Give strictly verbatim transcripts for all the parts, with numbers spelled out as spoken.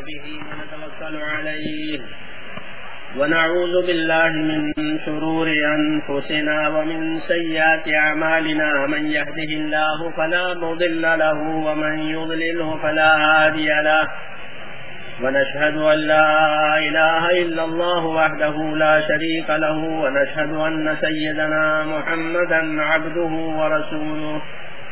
به ونتوكل عليه ونعوذ بالله من شرور أنفسنا ومن سيئات أعمالنا من يهده الله فلا مضل له ومن يضلله فلا هادي له ونشهد أن لا إله إلا الله وحده لا شريك له ونشهد أن سيدنا محمدا عبده ورسوله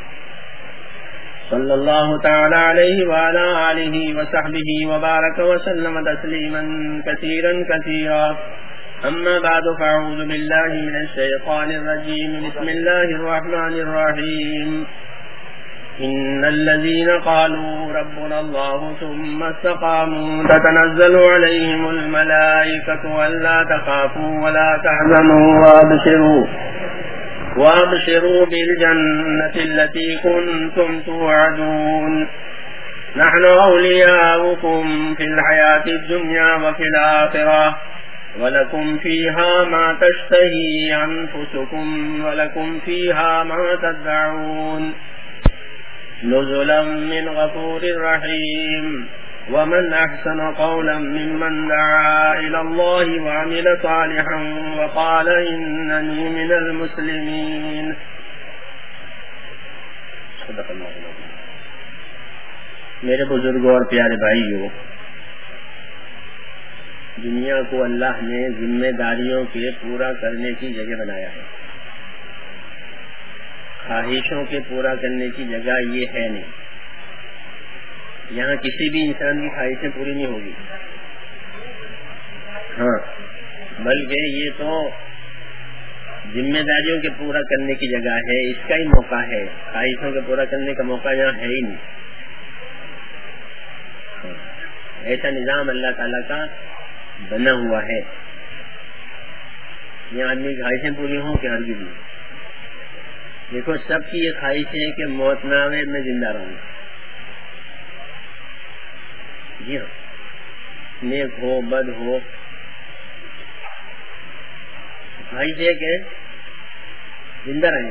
صلى الله تعالى عليه وعلى آله وصحبه وبارك وسلم تسليما كثيرا كثيرا أما بعد فأعوذ بالله من الشيطان الرجيم بسم الله الرحمن الرحيم إن الذين قالوا ربنا الله ثم استقاموا تتنزل عليهم الملائكة ألا تخافوا ولا تحزنوا وابشروا وابشروا بالجنة التي كنتم توعدون نحن أولياؤكم في الحياة الدنيا وفي الآخرة ولكم فيها ما تشتهي أنفسكم ولكم فيها ما تدعون نزلا من غفور رحيم ومن أحسن قولا ممن دعا إلى الله وعمل صالحا وقال إنني من المسلمين صدق اللہ العظیم۔ میرے بزرگوں اور پیارے بھائیوں، دنیا کو اللہ نے ذمہ داریوں کے پورا کرنے کی جگہ بنایا ہے، خواہشوں کے پورا کرنے کی جگہ یہ ہے نہیں۔ یہاں کسی بھی انسان کی خواہشیں پوری نہیں ہوگی، ہاں بلکہ یہ تو ذمہ داریوں کے پورا کرنے کی جگہ ہے، اس کا ہی موقع ہے، خواہشوں کے پورا کرنے کا موقع یہاں ہے ہی نہیں۔ ایسا نظام اللہ تعالیٰ کا بنا ہوا ہے، یہاں آدمی کی خواہشیں پوری ہوں کہ ہرگز نہیں۔ دیکھو سب کی یہ خواہش ہے کہ موت نہ آئے، میں زندہ رہوں، جی ہاں، نیک ہو بد ہو، خواہش ہے کہ زندہ رہیں،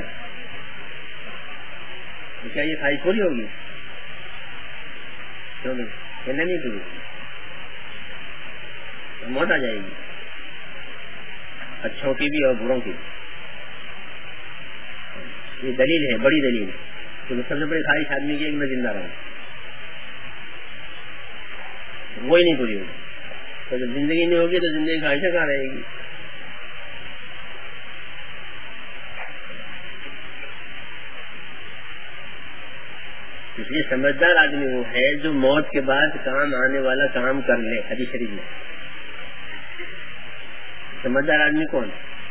تو کیا یہ خواہش پوری ہوگی؟ کہنا نہیں پوری، موت آ جائے گی، اچھوں کی بھی اور بروں کی بھی۔ یہ دلیل ہے، بڑی دلیل ہے، کہ سب سے بڑی خواہش آدمی کی ہے کہ میں زندہ رہوں، وہی نہیں پوری ہوگی۔ تو جب زندگی نہیں ہوگی تو زندگی خواہشیں کہاں رہے گی؟ اس لیے سمجھدار آدمی وہ ہے جو موت کے بعد کام آنے والا کام کر لے۔ حدیث شریف میں سمجھدار آدمی کون؟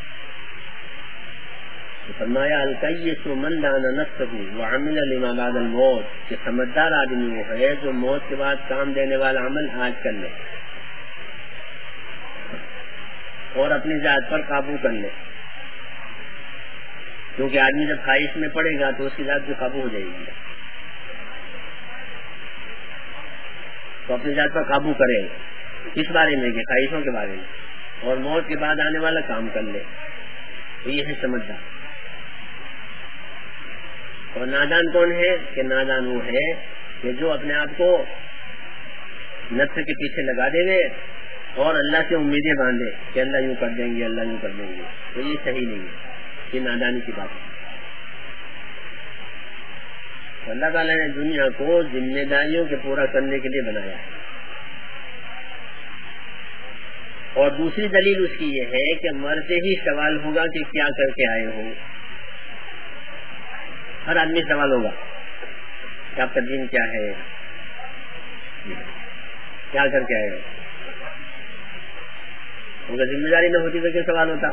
فرمایا الکیس من دان نفسہ وعمل لما بعد الموت، کہ سمجھدار آدمی وہ ہے جو موت کے بعد کام دینے والا عمل آج کر لے اور اپنی ذات پر قابو کر لے، کیونکہ آدمی جب خواہش میں پڑے گا تو اس کی ذات پہ قابو ہو جائے گی، تو اپنی ذات پر قابو کرے کس بارے میں؟ کہ خواہشوں کے بارے میں، اور موت کے بعد آنے والا کام کر لے، تو یہ ہے سمجھدار۔ اور نادان کون ہے؟ کہ نادان وہ ہے کہ جو اپنے آپ کو نفس کے پیچھے لگا دے گے اور اللہ سے امیدیں باندھے کہ اللہ یوں کر دیں گے، اللہ یوں کر دیں گے، تو یہ صحیح نہیں ہے، یہ نادانی کی بات ہے۔ اللہ تعالیٰ نے دنیا کو ذمہ داریوں کے پورا کرنے کے لیے بنایا ہے، اور دوسری دلیل اس کی یہ ہے کہ مرتے ہی سوال ہوگا کہ کیا کر کے آئے ہو۔ ہر آدمی سوال ہوگا کہ آپ کا دین کیا ہے، کیا کر کے آئے ہو۔ اگر ذمہ داری نہ ہوتی تو کیا سوال ہوتا؟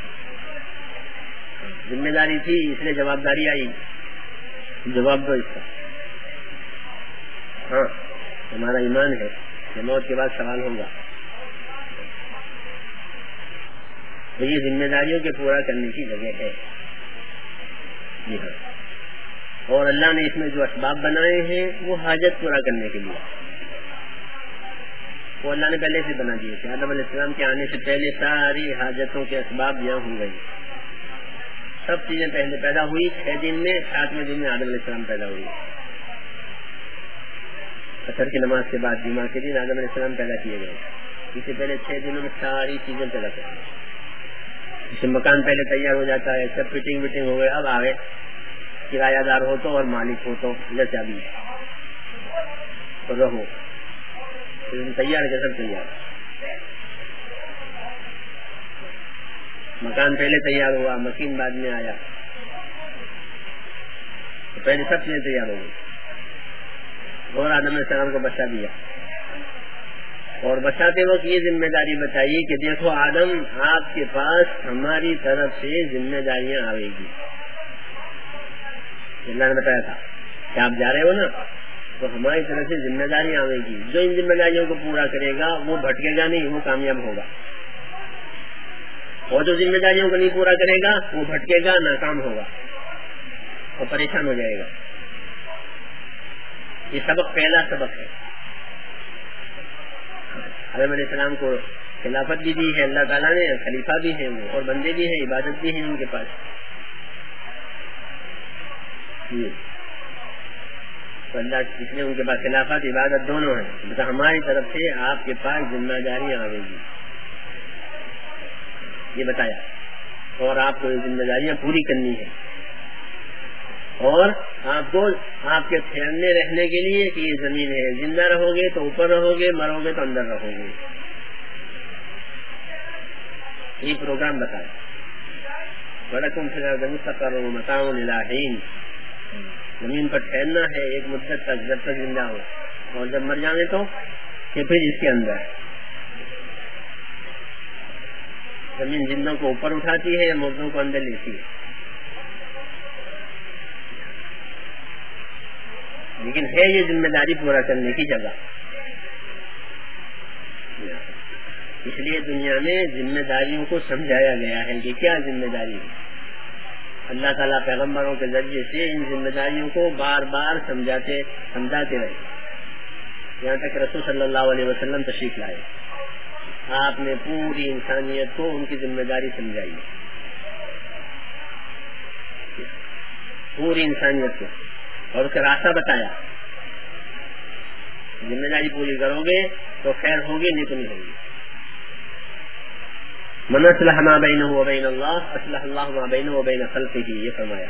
ذمہ داری تھی اس لیے جواب داری آئی، جواب دو اس کا۔ ہاں ہمارا ایمان ہے کہ موت کے بعد سوال ہوگا، تو یہ ذمہ داریوں کے پورا کرنے کی جگہ ہے، جی ہاں۔ اور اللہ نے اس میں جو اسباب بنائے ہیں وہ حاجت پورا کرنے کے لیے، وہ اللہ نے پہلے سے بنا دیے تھے۔ آدم علیہ السلام کے آنے سے پہلے ساری حاجتوں کے اسباب یہاں ہو گئی، سب چیزیں پہلے پیدا ہوئی، چھ دن میں، ساتویں دن میں آدم علیہ السلام پیدا ہوئی۔ اثر کی نماز کے بعد جمعہ کے دن آدم علیہ السلام پیدا کیے گئے. اس سے پہلے چھ دنوں میں ساری چیزیں پیدا کریں. اس سے مکان پہلے تیار ہو جاتا ہے, سب فٹنگ وٹنگ ہو گئے. اب آگے کرایہ دار ہو تو اور مالک ہو تو جیسے ابھی تو رہو تیار ہے, سب تیار. مکان پہلے تیار ہوا, مکین بعد میں آیا, تو پہلے سب چیزیں تیار ہو گئی. اور آدم علیہ السلام کو بچہ دیا, اور بچاتے وقت یہ ذمہ داری بتائیے کہ دیکھو آدم آپ کے پاس ہماری طرف سے ذمہ داریاں آئے گی. اللہ نے بتایا تھا کہ آپ جا رہے ہو نا, تو ہماری طرف سے ذمہ داریاں آئے گی. جو ان ذمہ داریوں کو پورا کرے گا وہ بھٹکے گا نہیں, وہ کامیاب ہوگا. اور جو ذمہ داریوں کو نہیں پورا کرے گا وہ بھٹکے گا, ناکام ہوگا اور پریشان ہو جائے گا. یہ سبق پہلا سبق ہے. آدم علیہ السلام کو خلافت بھی دی ہے اللہ تعالیٰ نے, خلیفہ بھی ہیں وہ, اور بندے بھی ہیں, عبادت بھی ہیں ان کے پاس. تو اللہ اس لیے ان کے پاس خلافت عبادت دونوں ہیں. تو ہماری طرف سے آپ کے پاس ذمہ داریاں آئیں گی یہ بتایا, اور آپ کو ذمہ داریاں پوری کرنی ہے. اور آپ کو آپ کے ٹھہرنے رہنے کے لیے کہ یہ زمین ہے, زندہ رہو گے تو اوپر رہو گے, مرو گے تو اندر رہو گے. یہ پروگرام بتایا. وَلَكُمْ فِي الْأَرْضِ مُسْتَقَرٌّ وَمَتَاعٌ إِلَىٰ حِينٍ. زمین پر ٹھہرنا ہے ایک مدت تک جب تک زندہ ہو, اور جب مر جانے تو پھر اس کے اندر. زمین زندوں کو اوپر اٹھاتی ہے, مردوں کو اندر لیتی ہے. لیکن ہے یہ ذمہ داری پورا کرنے کی جگہ. اس لیے دنیا میں ذمہ داریوں کو سمجھایا گیا ہے کہ کیا ذمہ داری ہے. اللہ تعالیٰ پیغمبروں کے ذریعے سے ان ذمہ داریوں کو بار بار سمجھاتے سمجھاتے رہے, یہاں تک رسول صلی اللہ علیہ وسلم تشریف لائے. آپ نے پوری انسانیت کو ان کی ذمہ داری سمجھائی, پوری انسانیت کو, اور اس کا راستہ بتایا. ذمہ داری پوری کرو گے تو خیر ہوگی, نہیں تو نہیں ہوگی. من اصلح ما بینہ وبین اللہ اصلح اللہ ما بینہ وبین خلقہ, یہ فرمایا.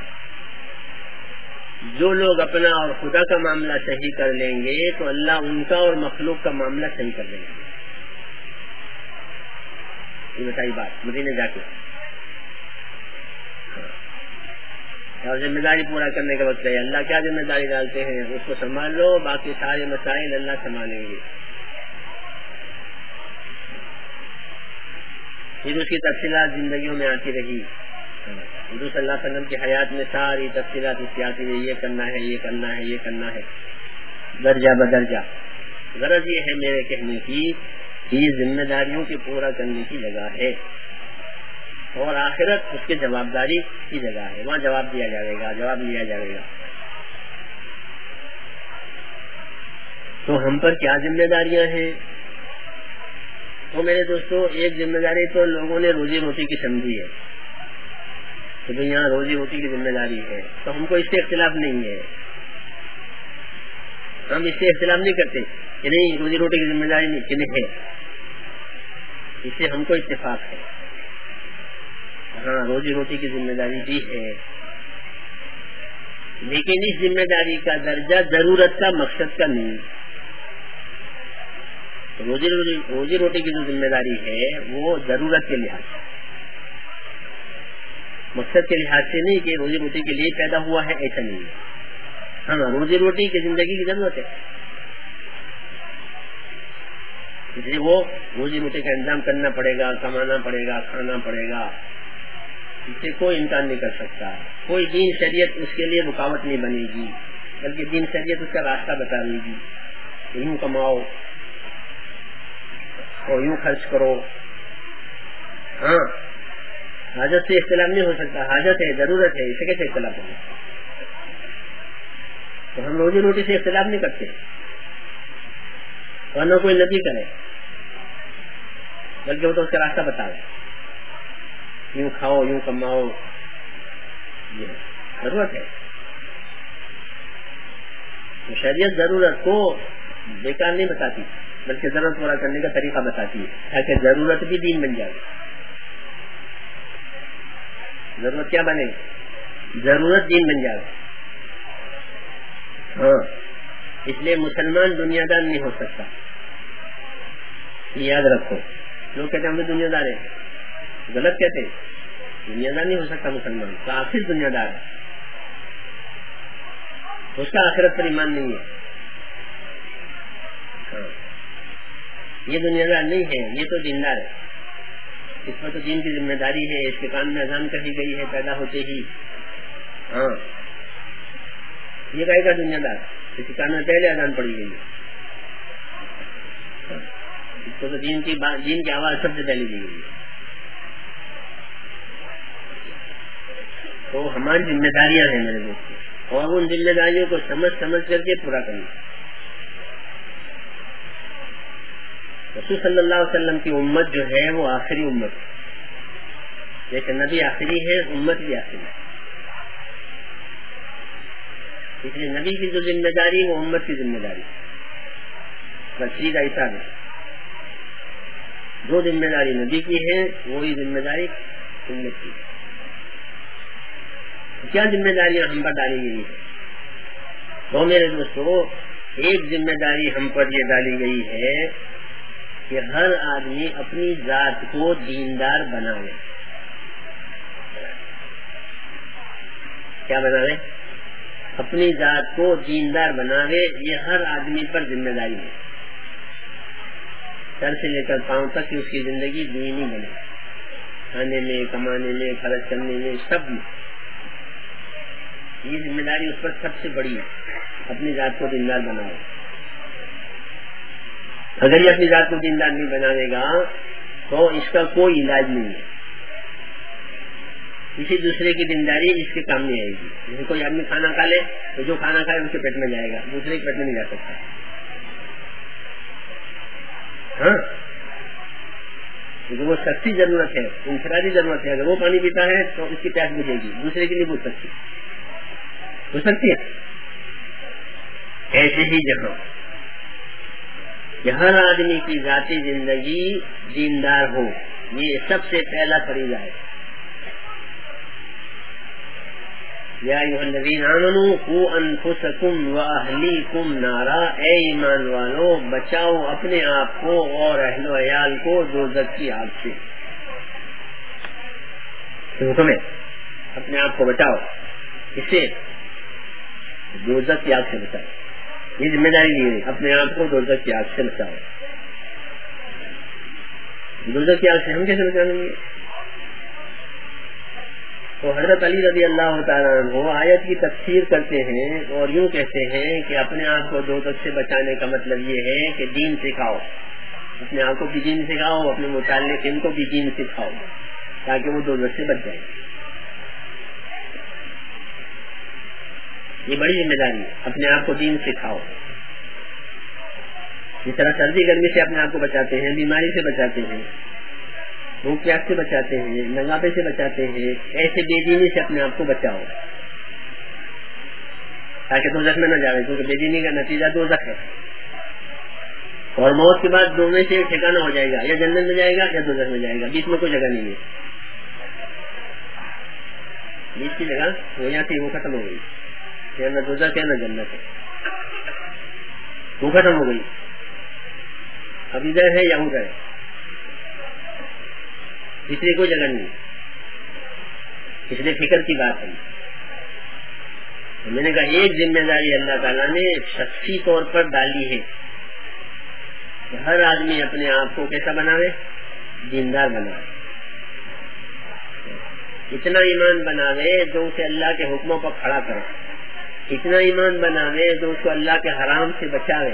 جو لوگ اپنا اور خدا کا معاملہ صحیح کر لیں گے تو اللہ ان کا اور مخلوق کا معاملہ صحیح کر لیں گے. یہ بتائی بات مدینے جا کے. اور ذمہ داری پورا کرنے کا وقت ہے. اللہ کیا ذمہ داری ڈالتے ہیں اس کو سنبھال لو, باقی سارے مسائل اللہ سنبھالیں گے. پھر اس کی تفصیلات زندگیوں میں آتی رہی. حضور صلی اللہ علیہ وسلم کی حیات میں ساری تفصیلات اس کی آتی رہی, یہ کرنا ہے, یہ کرنا ہے, یہ کرنا ہے, درجہ بدرجہ. غرض یہ ہے میرے کہنے کی کہ یہ ذمہ داریوں کی پورا کرنے کی جگہ ہے, اور آخرت اس کے جواب داری کی جگہ ہے. وہاں جواب دیا جائے گا, جواب لیا جائے گا. تو ہم پر کیا ذمہ داریاں ہیں؟ تو میرے دوستو, ایک ذمہ داری تو لوگوں نے روزی روٹی کی سمجھی ہے کہ بھئی یہاں روزی روٹی کی ذمہ داری ہے, تو ہم کو اس سے اختلاف نہیں ہے. ہم اس سے اختلاف نہیں کرتے کہ نہیں روزی روٹی کی ذمہ داری نہیں کہ نہیں ہے, اس سے ہم کو اتفاق ہے. ہاں روزی روٹی کی ذمہ داری بھی ہے, لیکن اس ذمہ داری کا درجہ ضرورت کا مقصد کا نہیں. روزی روزی روٹی کی جو ذمہ داری ہے وہ ضرورت کے لحاظ سے, مقصد کے لحاظ سے نہیں کہ روزی روٹی کے لیے پیدا ہوا ہے, ایسا نہیں ہے. ہاں روزی روٹی کی زندگی کی ضرورت ہے, اس لیے وہ روزی روٹی کا انتظام کرنا پڑے گا, کمانا پڑے گا, کھانا پڑے گا. اس سے کوئی انکار نہیں کر سکتا. کوئی دین شریعت اس کے لیے رکاوٹ نہیں بنے گی, بلکہ دین شریعت اس کا راستہ بتا دے گی. یوں کماؤ اور یوں خرچ کرو. ہاں حاجت سے اختلاف نہیں ہو سکتا, حاجت ہے, ضرورت ہے, اسے کیسے اختلاف ہوگا؟ تو ہم روزی روٹی سے اختلاف نہیں کرتے, ورنہ کوئی نبی کرے, بلکہ وہ تو اس کا راستہ بتا رہے. یوں کھاؤ, یوں کماؤ, یہ ضرورت ہے. تو شریعت ضرورت کو بیکار نہیں بتاتی بلکہ ضرورت پورا کرنے کا طریقہ بتاتی ہے تاکہ ضرورت بھی دین بن جائے. ضرورت کیا بنے گی؟ ضرورت دین بن جائے. ہاں اس لیے مسلمان دنیا دار نہیں ہو سکتا. یاد رکھو لوگ کہتے ہیں ہم دنیا دار ہیں, غلط کہتے ہیں. دنیا دار نہیں ہو سکتا مسلمان, کافر دنیا دار ہے, اس کا آخرت پر ایمان نہیں ہے. ہاں یہ دنیا دار نہیں ہے, یہ تو دیندار ہے. اس پر تو دین کی ذمہ داری ہے, اس کے کان میں اذان کہی گئی ہے پیدا ہوتے ہی. ہاں یہ کہے گا دنیا دار, اس کے کان میں پہلے اذان پڑی گئی ہے. اس کو تو دین کی دین کی آواز سب سے پہلے دی گئی ہے. تو ہماری ذمہ داریاں ہیں میرے دوست, اور ان ذمہ داریوں کو سمجھ سمجھ کر کے پورا کرنا. رسول صلی اللہ علیہ وسلم کی امت جو ہے وہ آخری امت ہے, لیکن نبی آخری ہے, امت بھی آخری ہے. اس لیے نبی کی جو ذمہ داری وہ امت کی ذمہ داری بس سیدھا حساب ہے. جو ذمہ داری نبی کی ہے وہی ذمہ داری امت کی. کیا ذمہ داریاں ہم پر ڈالی گئی ہے؟ تو میرے دوستو ایک ذمہ داری ہم پر یہ ڈالی گئی ہے کہ ہر آدمی اپنی ذات کو دیندار بنائے. کیا بنائے؟ اپنی ذات کو دیندار بناوے. یہ ہر آدمی پر ذمہ داری ہے, سر سے لے کر پاؤں تک کہ اس کی زندگی دینی بنے, کھانے میں, کمانے میں, خرچ کرنے میں, سب میں. یہ ذمہ داری اس پر سب سے بڑی ہے, اپنی ذات کو دیندار بناؤ. اگر یہ اپنی ذات کو دیندار نہیں بنانے گا تو اس کا کوئی علاج نہیں ہے. کسی دوسرے کی دینداری اس کے کام نہیں آئے گی. جیسے کوئی آدمی کھانا کھا لے تو جو کھانا کھائے اس کے پیٹ میں جائے گا, دوسرے کے پیٹ میں نہیں جا سکتا. ہاں وہ سختی ضرورت ہے, انفرادی ضرورت ہے. اگر وہ پانی پیتا ہے تو اس کی پیاس بجھے گی, دوسرے کی نہیں بجھ سکتی. ہو سکتی ہے. ایسے ہی جہاں کہ ہر آدمی کی ذاتی زندگی دیندار ہو, یہ سب سے پہلا فریضہ ہے. یا ایھا الذین آمنوا قوا انفسکم واہلیکم نارا, اے ایمان والو بچاؤ اپنے آپ کو اور اہل و عیال کو دوزخ کی آگ سے. حکم ہے اپنے آپ کو بچاؤ, اس سے دوزخ کی آگ سے بچاؤ. یہ ذمہ داری لی ہے, اپنے آپ کو دوزخ کی آگ سے بچاؤ. دوزخ کی آگ سے ہم کیسے بچا لیں گے؟ تو حضرت علی رضی اللہ تعالیٰ عنہ آیت کی تفسیر کرتے ہیں اور یوں کہتے ہیں کہ اپنے آپ کو دوزخ سے بچانے کا مطلب یہ ہے کہ دین سکھاؤ, اپنے آپ کو بھی دین سکھاؤ, اپنے متعلق ان کو بھی دین سکھاؤ تاکہ وہ دوزخ سے بچ جائے. یہ بڑی ذمہ داری ہے, اپنے آپ کو دین سکھاؤ. جس طرح سردی گرمی سے اپنے آپ کو بچاتے ہیں, بیماری سے بچاتے ہیں, بھوک پیاس سے بچاتے ہیں, ننگاپے سے بچاتے ہیں, ایسے بے دینی سے اپنے آپ کو بچاؤ تاکہ دوزخ میں نہ جائے, کیونکہ بے دینی کا نتیجہ دوزخ ہے. اور موت کے بعد دونوں سے ٹھکانا ہو جائے گا, یا جنت میں جائے گا یا دوزخ میں جائے گا, بیچ میں کوئی جگہ نہیں ہے. بیچ کی جگہ وہ یہاں تھی, وہ ختم ہو گئی. یا نہ دوزخ ہے نہ جنت ہے, وہ ختم ہو گئی. اب ادھر ہے یا ادھر ہے, اس لیے کوئی جگہ نہیں. اس لیے فکر کی بات ہے. میں نے کہا ایک ذمہ داری اللہ تعالیٰ نے شخصی طور پر ڈالی ہے کہ ہر آدمی اپنے آپ کو کیسا بناوے, دیندار بناوے. اتنا ایمان بناوے جو اسے اللہ کے حکموں پر کھڑا کرے, اتنا ایمان بناوے جو اس کو اللہ کے حرام سے بچاوے.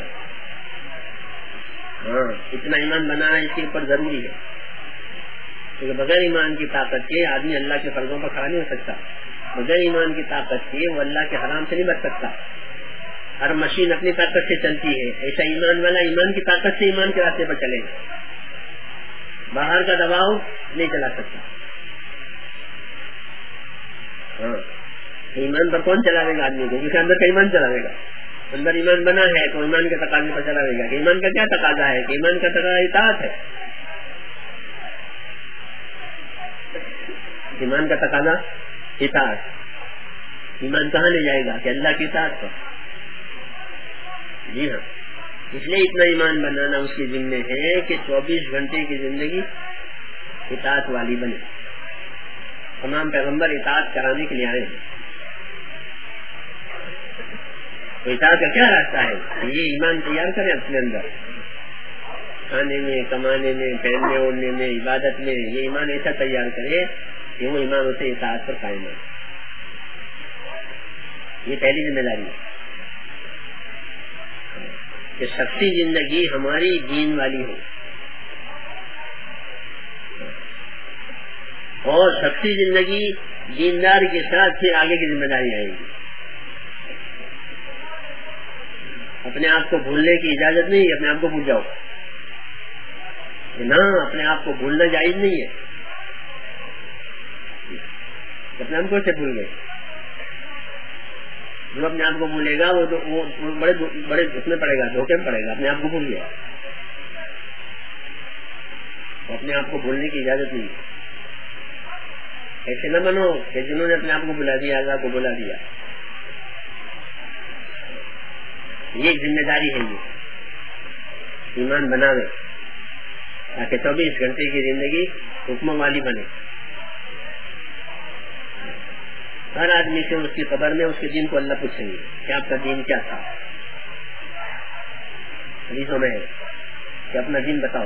ہاں اتنا ایمان بنانا اس کے اوپر ضروری ہے, کیونکہ بغیر ایمان کی طاقت کے آدمی اللہ کے فرضوں پر کھڑا نہیں ہو سکتا. بغیر ایمان کی طاقت کے وہ اللہ کے حرام سے نہیں بچ سکتا. ہر مشین اپنی طاقت سے چلتی ہے, ایسا ایمان والا ایمان کی طاقت سے ایمان کے راستے پر چلے گا, باہر کا دباؤ نہیں چلا سکتا. ہاں ایمان پر کون چلاوے گا آدمی کو, جس کے اندر کا ایمان چلاوے گا. اندر ایمان بنا ہے تو ایمان کے تقاضے پر چلا رہے گا کہ ایمان کا کیا تقاضا ہے کہ ایمان کا تقاضا اطاعت ہے. ایمان کا تقاضا اطاعت. ایمان کہاں لے جائے گا کہ اللہ کی اطاعت پر. جی ہاں, اس لیے اتنا ایمان بنانا اس کے ذمہ ہے کہ چوبیس گھنٹے کی زندگی اطاعت والی بنے. تمام پیغمبر اطاعت کرانے کے لیے آئے ہیں. تو اطاعت کا کیا راستہ ہے؟ یہ ایمان تیار کریں اپنے اندر, کھانے میں, کمانے میں, پہننے اوڑھنے میں, عبادت میں. یہ ایمان ایسا تیار کرے کہ وہ ایمان اسے اطاعت پر قائم ہے. یہ پہلی ذمہ داری ہے کہ شخصی زندگی ہماری دین والی ہو, اور شخصی زندگی دیندار کے ساتھ پھر آگے کی ذمہ داری آئے گی. اپنے آپ کو بھولنے کی اجازت نہیں ہے, اپنے آپ کو بھول جاؤ نہ, اپنے آپ کو بھولنا جائز نہیں ہے. اپنے آپ کو سے بھول گئے, جو اپنے آپ کو بھولے گا وہ تو بڑے بڑے اس میں پڑے گا, دھوکے میں پڑے گا. اپنے آپ کو بھول گیا, اپنے آپ کو بھولنے کی اجازت نہیں ہے. ایسے نہ بنو کہ جنہوں نے اپنے آپ کو بلا دیا اللہ کو بلا دیا. یہ ذمہ داری ہے, یہ ایمان بناوے تاکہ چوبیس گھنٹے کی زندگی حکم والی بنے. ہر آدمی سے اس کی قبر میں اس کے دین کو اللہ پوچھیں گے کہ آپ کا دین کیا تھا. حدیثوں میں ہے کہ اپنا دین بتاؤ.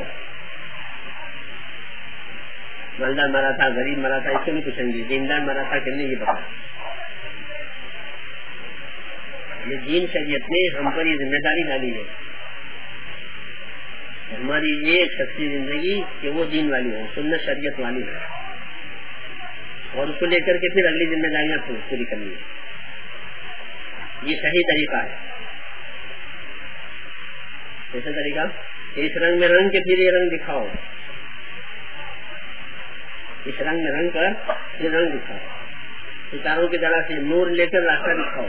مالدار مرا تھا, غریب مرا تھا, اس کو نہیں پوچھیں گے دیندار مرا تھا کہ نہیں, یہ بتاؤ. یہ دین شریعت نے ہم پر یہ ذمہ داری ڈالی ہے ہماری یہ شخصی زندگی کہ وہ دین والی ہو, سنت شریعت والی ہو, اور اس کو لے کر کے پھر اگلی ذمہ داریاں پوری کرنی ہے. یہ صحیح طریقہ ہے. ایسا طریقہ اس رنگ میں رنگ کے پھر یہ رنگ دکھاؤ, اس رنگ میں رنگ کر یہ رنگ دکھاؤ. ستاروں کی طرح سے نور لے کر راستہ دکھاؤ.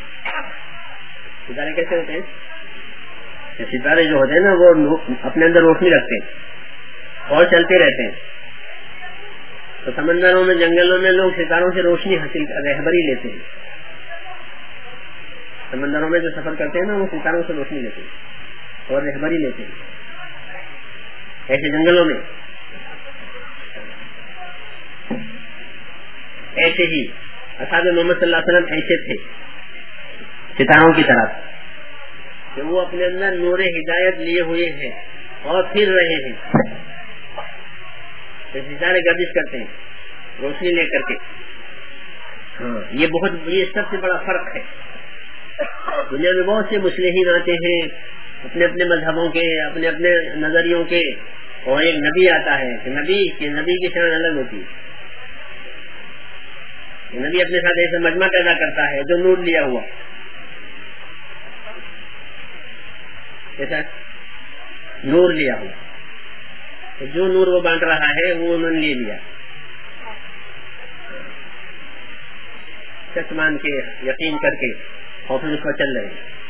ستارے کیسے ہوتے ہیں؟ ستارے جو ہوتے ہیں نا وہ اپنے اندر روشنی رکھتے ہیں اور چلتے رہتے ہیں. تو سمندروں میں, جنگلوں میں لوگ ستاروں سے روشنی حاصل رہبری لیتے ہیں. سمندروں میں جو سفر کرتے ہیں نا وہ ستاروں سے روشنی لیتے ہیں اور رہبری لیتے ہیں. ایسے جنگلوں میں ایسے ہی اصحاب محمد صلی اللہ علیہ وسلم ایسے تھے ستاروں کی طرف کہ وہ اپنے اندر نور ہدایت لیے ہوئے ہیں اور پھر رہے ہیں. ستارے گردش کرتے ہیں روشنی لے کر کے. ہاں, یہ بہت یہ سب سے بڑا فرق ہے. دنیا میں بہت سے مصلحین آتے ہیں اپنے اپنے مذہبوں کے, اپنے اپنے نظریوں کے, اور ایک نبی آتا ہے کہ نبی کہ نبی کی شان الگ ہوتی ہے. نبی اپنے ساتھ ایسا مجمع پیدا کرتا ہے جو نور لیا ہوا, ایسا نور لیا ہوا, جو نور وہ بانٹ رہا ہے وہ انہوں نے لے لیا. سچ مان کے, یقین کر کے اور پھر اس پر چل رہے ہیں.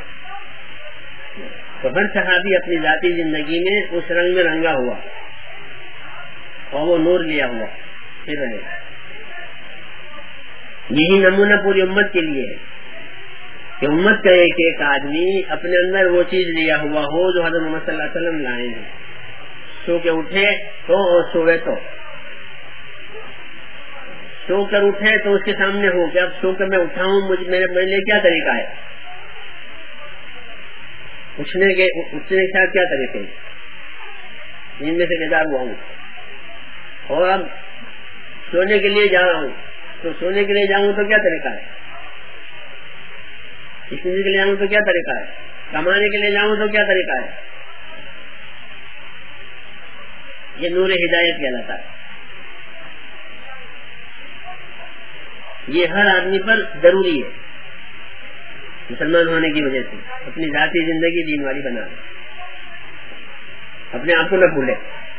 تو ہر صحابی اپنی ذاتی زندگی میں اس رنگ میں رنگا ہوا اور وہ نور لیا ہوا پھر رہے. یہی نمونہ پوری امت کے لیے ہے کہ امت کا ایک ایک آدمی اپنے اندر وہ چیز لیا ہوا ہو جو حضرت محمد صلی اللہ علیہ وسلم لائے ہیں. سو کے اٹھے تو اور سوئے تو, سو کر اٹھے تو اس کے سامنے ہو کہ اب سو کر میں اٹھاؤں, مجھے میرے لیے کیا طریقہ ہے, اٹھنے کے اٹھنے کے ساتھ کیا طریقے ہیں, نیند میں سے بیدار ہوا ہوں اور اب سونے کے لیے جا رہا ہوں, تو سونے کے لیے جاؤں تو کیا طریقہ ہے, کسی کے لیے جاؤں تو کیا طریقہ ہے, کمانے کے لیے جاؤں تو کیا طریقہ ہے. یہ نور ہدایت کہلاتا ہے. یہ ہر آدمی پر ضروری ہے مسلمان ہونے کی وجہ سے اپنی ذاتی زندگی دین والی بنا لے, اپنے آپ کو نہ بھولے,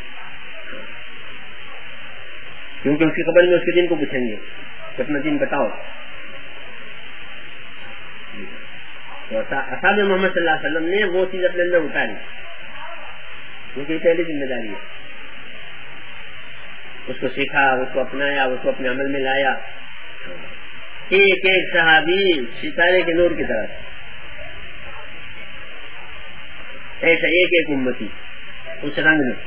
کیونکہ اس کی قبر میں اس کے دین کو پوچھیں گے کہ اپنا دین بتاؤ. تو اصحاب محمد صلی اللہ علیہ وسلم نے وہ چیز اپنے اندر اتاری، کیونکہ پہلی ذمہ داری ہے، اس کو سیکھا، اس کو اپنایا، اس کو اپنے عمل میں لایا. ایک ایک صحابی ستارے کے نور کی طرح، ایسا ایک ایک امتی اس رنگ میں.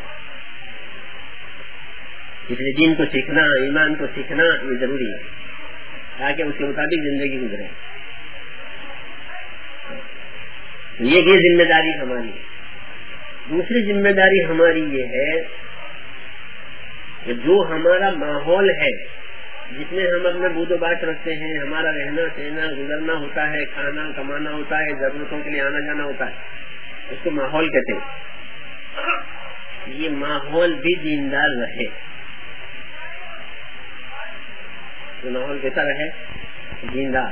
اس لیے دین کو سیکھنا، ایمان کو سیکھنا یہ ضروری ہے تاکہ اس کے مطابق زندگی گزرے. یہ یہ ذمہ داری ہماری ہے. دوسری ذمہ داری ہماری یہ ہے کہ جو ہمارا ماحول ہے جس میں ہم اپنا بود و باش رکھتے ہیں، ہمارا رہنا سہنا گزرنا ہوتا ہے، کھانا کمانا ہوتا ہے، ضرورتوں کے لیے آنا جانا ہوتا ہے، اس کو ماحول کہتے ہیں. یہ ماحول بھی دیندار رہے. تو ماحول کیسا رہے؟ دیندار.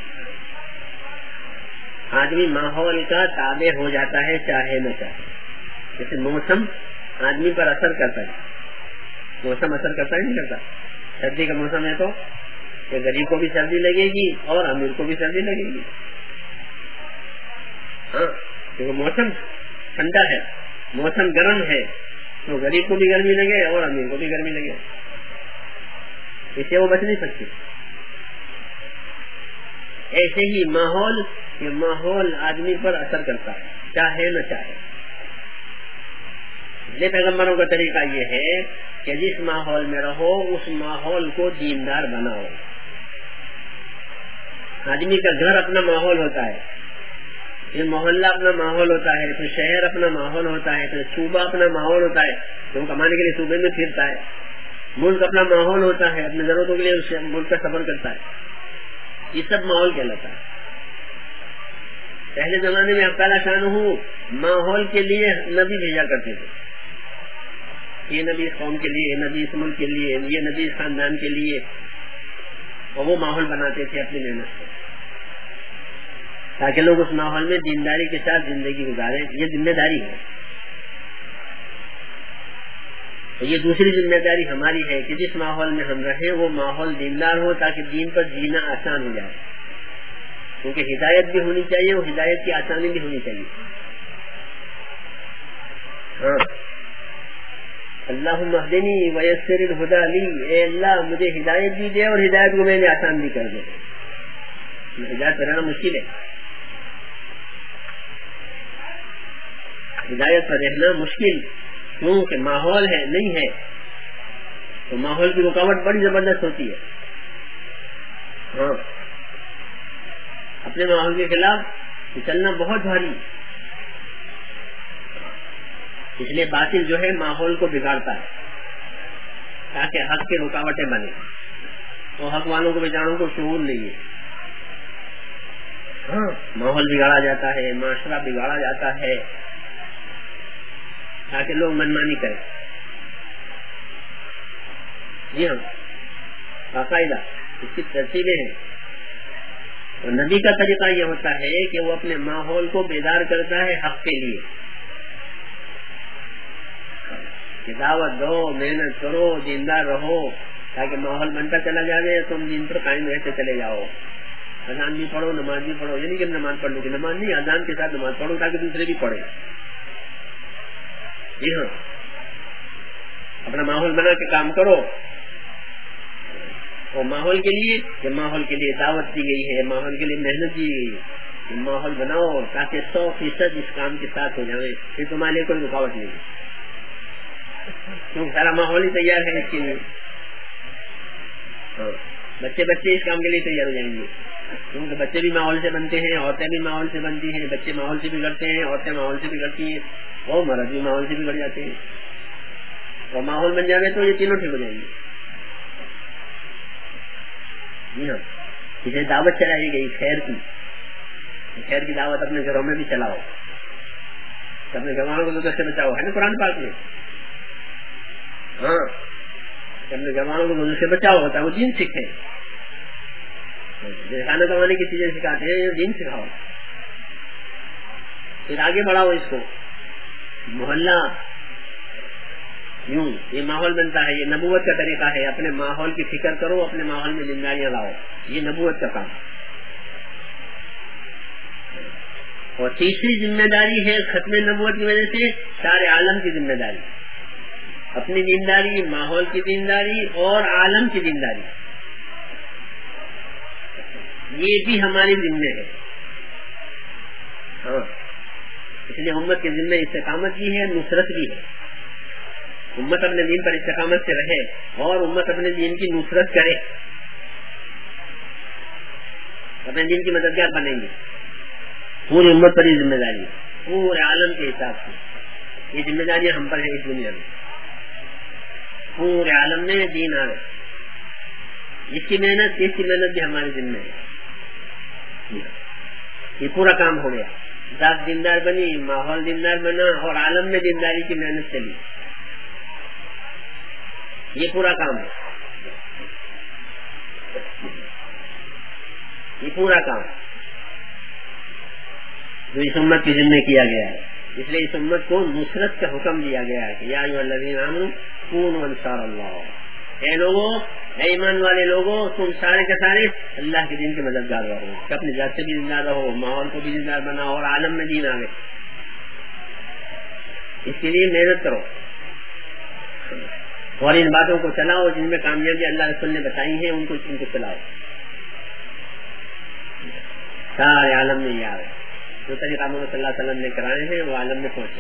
آدمی ماحول کا تابع ہو جاتا ہے چاہے نہ چاہے. جیسے موسم آدمی پر اثر کرتا ہے، موسم اثر کرتا ہے نہیں کرتا. سردی کا موسم ہے تو کہ غریب کو بھی سردی لگے گی اور امیر کو بھی سردی لگے گی. ہاں کیونکہ موسم ٹھنڈا ہے، موسم گرم ہے تو غریب کو بھی گرمی لگے اور امیر کو بھی گرمی لگے، اس سے وہ بچ نہیں سکتی. ایسے ہی ماحول، یہ ماحول آدمی پر اثر کرتا ہے چاہے نہ چاہے. یہ پیغمبروں کا طریقہ یہ ہے کہ جس ماحول میں رہو اس ماحول کو دیندار بناؤ. آدمی کا گھر اپنا ماحول ہوتا ہے، پھر محلہ اپنا ماحول ہوتا ہے، پھر شہر اپنا ماحول ہوتا ہے، پھر صوبہ اپنا ماحول ہوتا ہے تو کمانے کے لیے صوبے میں پھرتا ہے. ملک اپنا ماحول ہوتا ہے، اپنے ضرورتوں کے لیے اس ملک کا سفر کرتا ہے. یہ سب ماحول کہلاتا ہے. پہلے زمانے میں اقالا شان ہوں ماحول کے لیے نبی بھیجا کرتے تھے. یہ نبی اس قوم کے لیے، نبی اس ملک کے لیے، یہ نبی اس خاندان کے لیے، اور وہ ماحول بناتے تھے اپنی محنت سے تاکہ لوگ اس ماحول میں دینداری کے ساتھ زندگی گزاریں. یہ ذمہ داری ہے. یہ دوسری ذمہ داری ہماری ہے کہ جس ماحول میں ہم رہیں وہ ماحول دیندار ہو تاکہ دین پر جینا آسان ہو جائے. کیونکہ ہدایت بھی ہونی چاہیے اور ہدایت کی آسانی بھی ہونی چاہیے. ہاں اللہم اہدنی ویسر الہدی لی، اے اللہ مجھے ہدایت بھی دے اور ہدایت کو میں نے آسان بھی کر دے. ہدایت پر رہنا مشکل ہے، ہدایت پر رہنا مشکل کیونکہ ماحول ہے نہیں ہے تو ماحول کی رکاوٹ بڑی زبردست ہوتی ہے. ہاں اپنے ماحول کے خلاف چلنا بہت بھاری، اس لیے باطل جو ہے ماحول کو بگاڑتا ہے تاکہ حق کی رکاوٹیں بنے. تو حق والوں کو بیچاروں کو شعور نہیں ہے. ہاں ماحول بگاڑا جاتا ہے، معاشرہ بگاڑا جاتا ہے تاکہ لوگ منمانی کریں. جی ہاں باقاعدہ اس کی ترتیبیں ہیں. اور نبی کا طریقہ یہ ہوتا ہے کہ وہ اپنے ماحول کو بیدار کرتا ہے حق کے لیے کہ دعوت دو، محنت کرو، دیندار رہو تاکہ ماحول بنتا چلا جائے، تم دین پر قائم رہتے چلے جاؤ. اذان بھی پڑھو، نماز بھی پڑھو، یعنی کہ نماز پڑھنے کی نماز نہیں، اذان کے ساتھ نماز پڑھو تاکہ دوسرے بھی پڑھے. جی ہاں اپنا ماحول بنا کے کام کرو. اور ماحول کے لیے کہ ماحول کے لیے دعوت دی گئی ہے، ماحول کے لیے محنت دی گئی ہے. ماحول بناؤ تاکہ سو فیصد اس کام کے ساتھ ہو جائے، پھر تمہارے لیے کوئی رکاوٹ نہیں ہے کیونکہ سارا ماحول ہی تیار ہے اس کے لیے. ہاں بچے بچے اس کام کے لیے تیار ہو جائیں گے کیونکہ بچے بھی ماحول سے بنتے ہیں، عورتیں بھی ماحول سے بنتی ہیں. بچے ماحول سے بگڑتے ہیں، عورتیں ماحول سے بگڑتی ہیں، اور مرد بھی ماحول سے بگڑ جاتے ہیں. اور ماحول بن جائے تو یہ تینوں ٹھیک ہو جائیں گے. جی ہاں اسے دعوت چلائی گئی خیر کی، خیر کی دعوت اپنے گھروں میں بھی چلاؤ، اپنے گھروالوں کو دوسرے سے بچاؤ، ہے نا قرآن پاک میں. ہاں اپنے گھروالوں کو دوسرے سے بچاؤ ہوتا ہے وہ دین سیکھے. کھانا کمانے کی چیزیں سکھاتے ہیں، دین سکھاؤ، پھر آگے بڑھاؤ اس کو. محلہ یوں یہ ماحول بنتا ہے. یہ نبوت کا طریقہ ہے. اپنے ماحول کی فکر کرو، اپنے ماحول میں ذمہ داریاں لاؤ، یہ نبوت کا کام. اور تیسری ذمہ داری ہے ختم نبوت کی وجہ سے سارے عالم کی ذمہ داری، اپنی دینداری، ماحول کی دینداری اور عالم کی دینداری، یہ بھی ہماری ذمہ ہے. ہاں اس لیے امت کے ذمہ استقامت بھی ہے، نصرت بھی ہے. امت اپنے دین پر استقامت سے رہے اور امت اپنے دین کی نصرت کرے، اپنے دین کی مددگار بنیں گے. پوری امت پر یہ ذمہ داری ہے، پورے عالم کے حساب سے یہ ذمہ داریاں ہم پر ہے. اس دنیا میں پورے عالم میں دین آ رہے، اس کی محنت اس کی محنت بھی ہمارے ذمہ ہے. یہ پورا کام ہو گیا، ذات دیندار بنی، ماحول دیندار بنا اور عالم میں دینداری کی محنت چلی. یہ پورا کام ہے، یہ پورا کام جو اس امت کے ذمہ کیا گیا ہے. اس لیے اس امت کو نصرت کا حکم دیا گیا ہے کہ یا ایھا الذین آمنوا کونوا انصار اللہ. اے لوگوں، اے ایمان والے لوگوں، تم سارے کے سارے اللہ کے دین کے مددگار رہو، اپنی ذات سے بھی زندہ رہو، ماحول کو بھی زندہ بناؤ اور عالم میں دین آوے. اس کے لیے محنت کرو اور ان باتوں کو چلاؤ جن میں کامیابی اللہ رسول نے بتائی ہیں، ان کو ان کو چلاؤ. سارے عالم میں یہ آ رہے جو طریقہ محمد صلی اللہ علیہ وسلم نے کرائے ہیں وہ عالم میں پہنچے.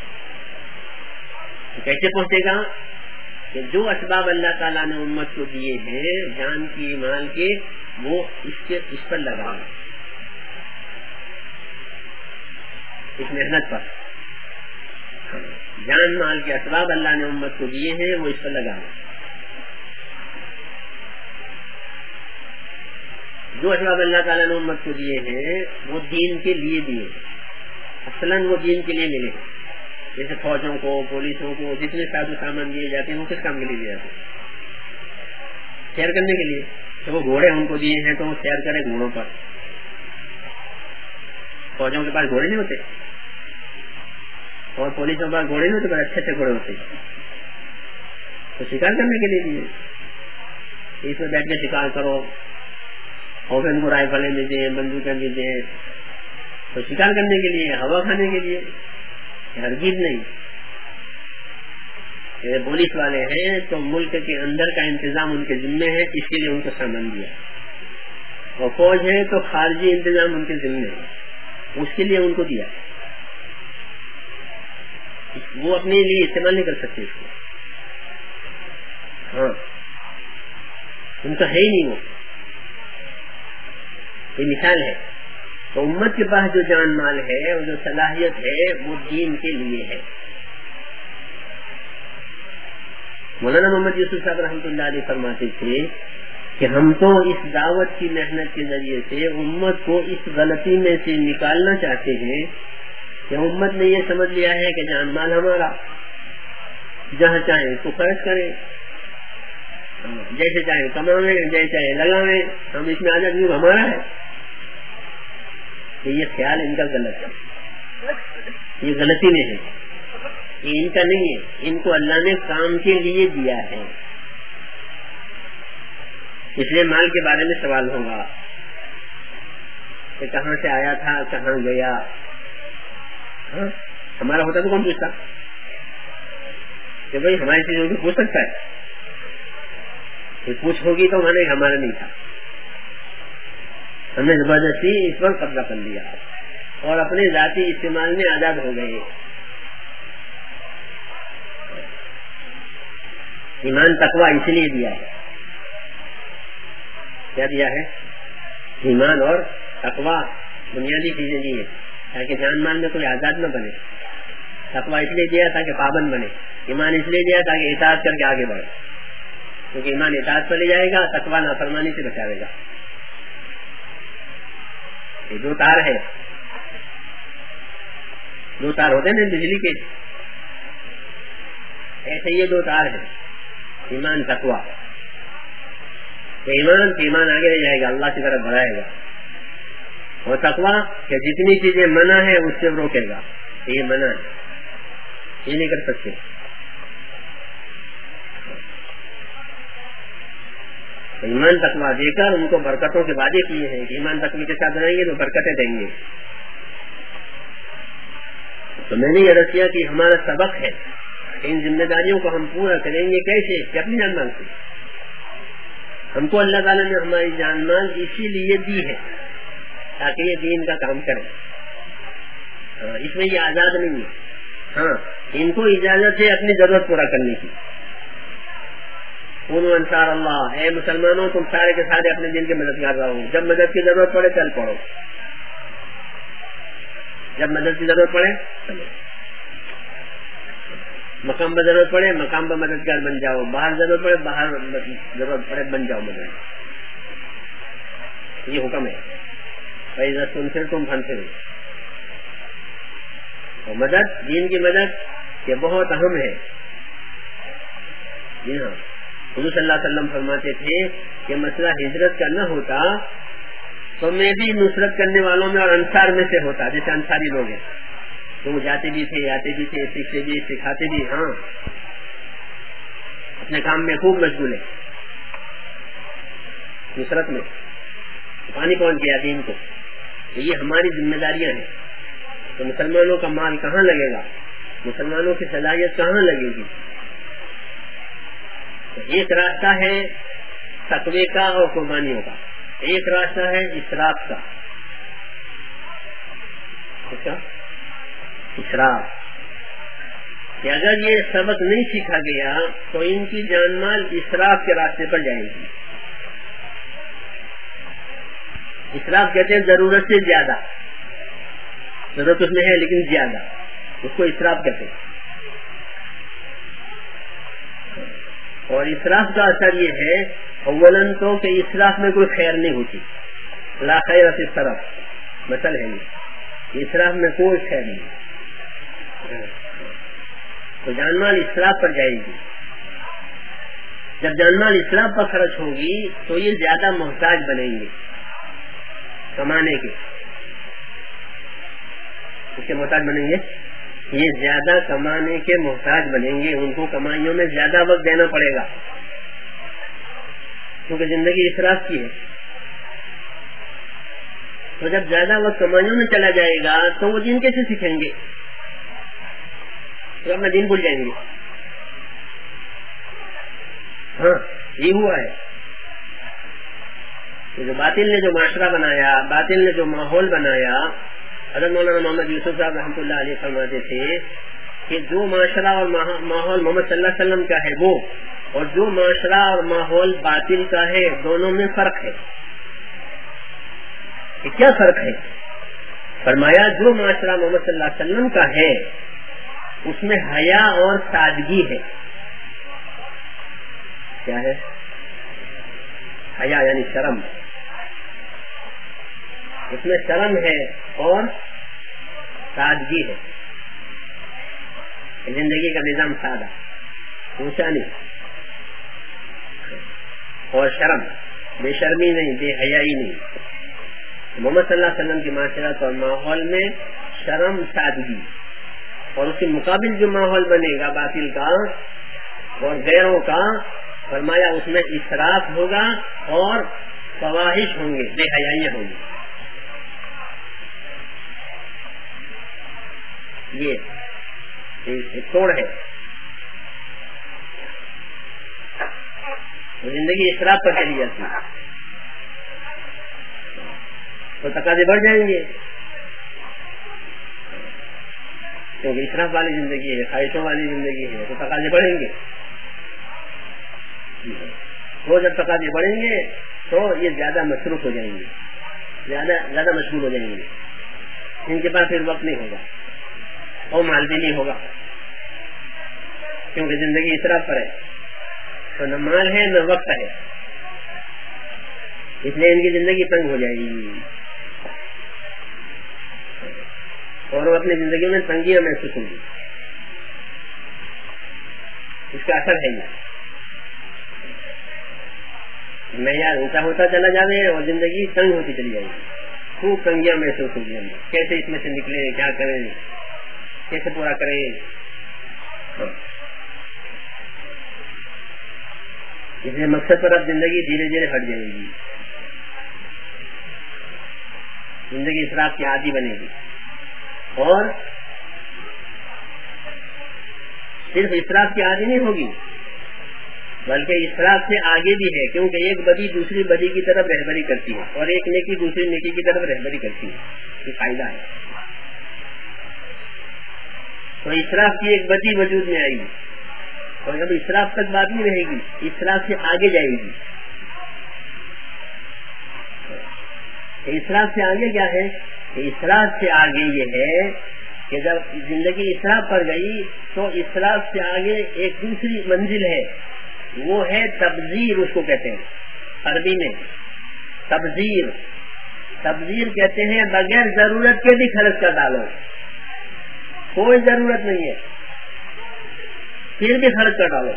کیسے پہنچے گا؟ کہ جو اسباب اللہ تعالیٰ نے امت کو دیے ہیں جان کی، مال کے، وہ اس کے اس پر لگا، اس محنت پر. جان مال کے اسباب اللہ نے امت کو دیے ہیں وہ اس پر لگا. جو اسباب اللہ تعالیٰ نے امت کو دیے ہیں وہ دین کے لیے دیے، اصلاً وہ دین کے لیے ملے. جیسے فوجوں کو، پولیسوں کو جتنے ساز و سامان دیے جاتے ہیں وہ کس کام کے لیے دیے جاتے ہیں؟ سیر کرنے کے لیے. تو وہ گھوڑے ان کو دیے ہیں تو وہ سیر کرے گھوڑوں پر. فوجوں کے پاس گھوڑے نہیں ہوتے اور پولیسوں کے پاس گھوڑے نہیں ہوتے، بڑے اچھے اچھے گھوڑے ہوتے تو شکار کرنے کے لیے دیے. اس میں بیٹھ کے شکار کرو اور پھر ان کو رائفلیں بھی دیں، بندوقیں بھی دیں، تو شکار کرنے کے لیے، ہوا کھانے کے لیے، ہرگز نہیں. پولیس والے ہیں تو ملک کے اندر کا انتظام ان کے ذمہ ہے، اس کے لیے ان کو سامان دیا. اور فوج ہے تو خارجی انتظام ان کے ذمہ ہے، اس کے لیے ان کو دیا. وہ اپنے لیے استعمال نہیں کر سکتے اس کو. ہاں ان کا ہے ہی نہیں. وہ یہ مثال ہے. تو امت کے پاس جو جان مال ہے اور جو صلاحیت ہے وہ دین کے لیے ہے. مولانا محمد یوسف صاحب رحمۃ اللہ علیہ فرماتے تھے کہ ہم تو اس دعوت کی محنت کے ذریعے سے امت کو اس غلطی میں سے نکالنا چاہتے ہیں کہ امت نے یہ سمجھ لیا ہے کہ جان مال ہمارا، جہاں چاہیں اس کو خرچ کریں، جیسے چاہیں کماویں، جیسے چاہیں لگاویں، ہم اس میں آزاد نہیں، ہمارا ہے. یہ خیال ان کا غلط ہے، یہ غلطی میں ہے، یہ ان کا نہیں ہے. ان کو اللہ نے کام کے لیے دیا ہے. اس لیے مال کے بارے میں سوال ہوگا کہ کہاں سے آیا تھا، کہاں گیا. ہاں ہمارا ہوتا تو کون پوچھتا کہ بھائی ہماری چیزوں کو پوچھ سکتا ہے؟ کوئی پوچھ ہوگی تو مانے ہمارا نہیں تھا. ہم نے زبردستی اس پر قبضہ کر لیا اور اپنے ذاتی استعمال میں آزاد ہو گئے. ایمان تقویٰ اس لیے دیا ہے. کیا دیا ہے؟ ایمان اور تقویٰ بنیادی چیزیں دی ہیں تاکہ جان مال میں کوئی آزاد نہ بنے. تقویٰ اس لیے دیا تاکہ پابند بنے. ایمان اس لیے دیا تاکہ اطاعت کر کے آگے بڑھے، کیونکہ ایمان اطاعت پر لے جائے گا، تقویٰ نافرمانی سے بچاوے گا. یہ دو تار ہے، دو تار ہوتے ہیں بجلی کے، ایسے یہ دو تار ہے، ایمان تقویٰ. ایمان ایمان آگے لے جائے گا، اللہ کی طرف بڑھائے گا، اور تقویٰ کہ جتنی چیزیں منع ہے اس سے روکے گا. یہ منع ہے، یہ نہیں کر سکتے. ایمان تقویٰ دے کر ان کو برکتوں کے وعدے کیے ہیں کہ ایمان تقوی کے ساتھ رہیں گے تو برکتیں دیں گے. تو میں نے یہ عرض کیا کہ ہمارا سبق ہے ان ذمہ داریوں کو ہم پورا کریں گے کیسے کہ اپنی جان مال سے. ہم کو اللہ تعالیٰ نے ہماری جان مال اسی لیے دی ہے تاکہ یہ دین کا کام کریں. اس میں یہ آزاد نہیں ہے. ہاں ان کو اجازت ہے اپنی ضرورت پورا کرنے کی. انصار اللہ، اے مسلمانوں تم سارے کے سارے اپنے دین کے مددگار رہو. جب مدد کی ضرورت پڑے چل پڑو، جب مدد کی ضرورت پڑے چلو. مقام پر ضرورت پڑے مقام پر مددگار بن جاؤ، باہر ضرورت پڑے باہر ضرورت پڑے بن جاؤ مدد. یہ حکم ہے. فَإِذَا اسْتُنْفِرْتُمْ فَانْفِرُوا. اور مدد، دین کی مدد یہ بہت اہم ہے. جی ہاں، حضور صلی اللہ علیہ وسلم فرماتے تھے کہ مسئلہ ہجرت کا نہ ہوتا تو میں بھی نصرت کرنے والوں میں اور انصار میں سے ہوتا. جیسے انصاری لوگ ہیں تو جاتے بھی تھے، آتے بھی تھے، سیکھتے بھی سکھاتے بھی. ہاں اپنے کام میں خوب مشغول ہے، نصرت میں پانی پہنچ گیا دین کو. تو یہ ہماری ذمہ داریاں ہیں. تو مسلمانوں کا مال کہاں لگے گا، مسلمانوں کی صلاحیت کہاں لگے گی. تو ایک راستہ ہے تقوی کا اور قربانیوں کا، ایک راستہ ہے اسراف کا. اس کا اسراف کہ اگر یہ سبق نہیں سیکھا گیا تو ان کی جان مال اسراف کے راستے پر جائے گی. اسراف کہتے ہیں ضرورت سے زیادہ، ضرورت اس میں ہے لیکن زیادہ، اس کو اسراف کہتے ہیں. اور اسراف کا اثر یہ ہے اولن تو کہ اسراف میں کوئی خیر نہیں ہوتی. لا خیر فی الصرف مثل ہے یہ، اسراف میں کوئی خیر نہیں. تو جان مال اسراف پر جائے گی. جب جان مال اسراف پر خرچ ہوگی تو یہ زیادہ محتاج بنیں گے کمانے کے. اس کے محتاج بنیں گے، یہ زیادہ کمانے کے محتاج بنیں گے. ان کو کمائیوں میں زیادہ وقت دینا پڑے گا کیونکہ زندگی اسراف کی ہے. تو جب زیادہ وقت کمائیوں میں چلا جائے گا تو وہ دین کیسے سیکھیں گے؟ تو اپنا دین بھول جائیں گے. ہاں یہ ہوا ہے. جو باطل نے جو معاشرہ بنایا، باطل نے جو ماحول بنایا، حضرت مولانا محمد یوسف صاحب رحمۃ اللہ علیہ فرماتے تھے کہ جو معاشرہ اور ماحول محمد صلی اللہ علیہ وسلم کا ہے وہ، اور جو معاشرہ اور ماحول باطل کا ہے دونوں میں فرق ہے. کیا فرق ہے؟ فرمایا جو معاشرہ محمد صلی اللہ علیہ وسلم کا ہے اس میں حیا اور سادگی ہے. کیا ہے حیا؟ یعنی شرم. اس میں شرم ہے اور سادگی ہے. زندگی کا نظام سادہ، اونچا نہیں، اور شرم، بے شرمی نہیں، بے حیائی نہیں. محمد صلی اللہ علیہ وسلم کی معاشرت اور ماحول میں شرم، سادگی. اور اس کے مقابل جو ماحول بنے گا باطل کا اور غیروں کا، فرمایا اس میں اسراف ہوگا اور فواحش ہوں گے، بے حیائیاں ہوں گی. یہ ایک توڑ ہے. زندگی اسراف پر چلی جاتی ہے تو تقاضے بڑھ جائیں گے، کیونکہ اسراف والی زندگی ہے، خواہشوں والی زندگی ہے، تو تقاضے بڑھیں گے. وہ جب تقاضے بڑھیں گے تو یہ زیادہ مصروف ہو جائیں گے، زیادہ زیادہ مشغول ہو جائیں گے. ان کے پاس پھر وقت نہیں ہوگا اور مال بھی نہیں ہوگا، کیونکہ زندگی اسراف پر ہے. تو نہ مال ہے نہ وقت ہے، اس لیے ان کی زندگی تنگ ہو جائے گی اور وہ اپنی زندگی میں تنگیاں محسوس ہوگی. اس کا اثر ہے یہ معیار اونچا ہوتا چلا جائے اور زندگی تنگ ہوتی چلی جائے گی. خوب تنگیاں محسوس ہوگی ہم کیسے اس میں سے نکلے، کیا کریں، کیسے پورا کریں. اس لیے مقصد پر اب زندگی دھیرے دھیرے ہٹ جائے گی، زندگی اسراف کی عادی بنے گی اور صرف اسراف کے آگے نہیں ہوگی بلکہ اسراف سے آگے بھی ہے، کیونکہ ایک بدی دوسری بدی کی طرف رہبری کرتی ہے اور ایک نیکی دوسری نیکی کی طرف رہبری کرتی ہے، یہ فائدہ ہے۔ تو اسراف کی ایک بدی وجود میں آئی اور اب اسراف تک بات نہیں رہے گی، اسراف سے آگے جائے گی۔ اسراف سے آگے کیا ہے؟ اسراف سے آگے یہ ہے کہ جب زندگی اسراف پر گئی تو اسراف سے آگے ایک دوسری منزل ہے، وہ ہے تبذیر، اس کو کہتے ہیں عربی میں تبذیر۔ تبذیر کہتے ہیں بغیر ضرورت کے بھی خرچ کر ڈالو، کوئی ضرورت نہیں ہے پھر بھی خرچ کر ڈالو،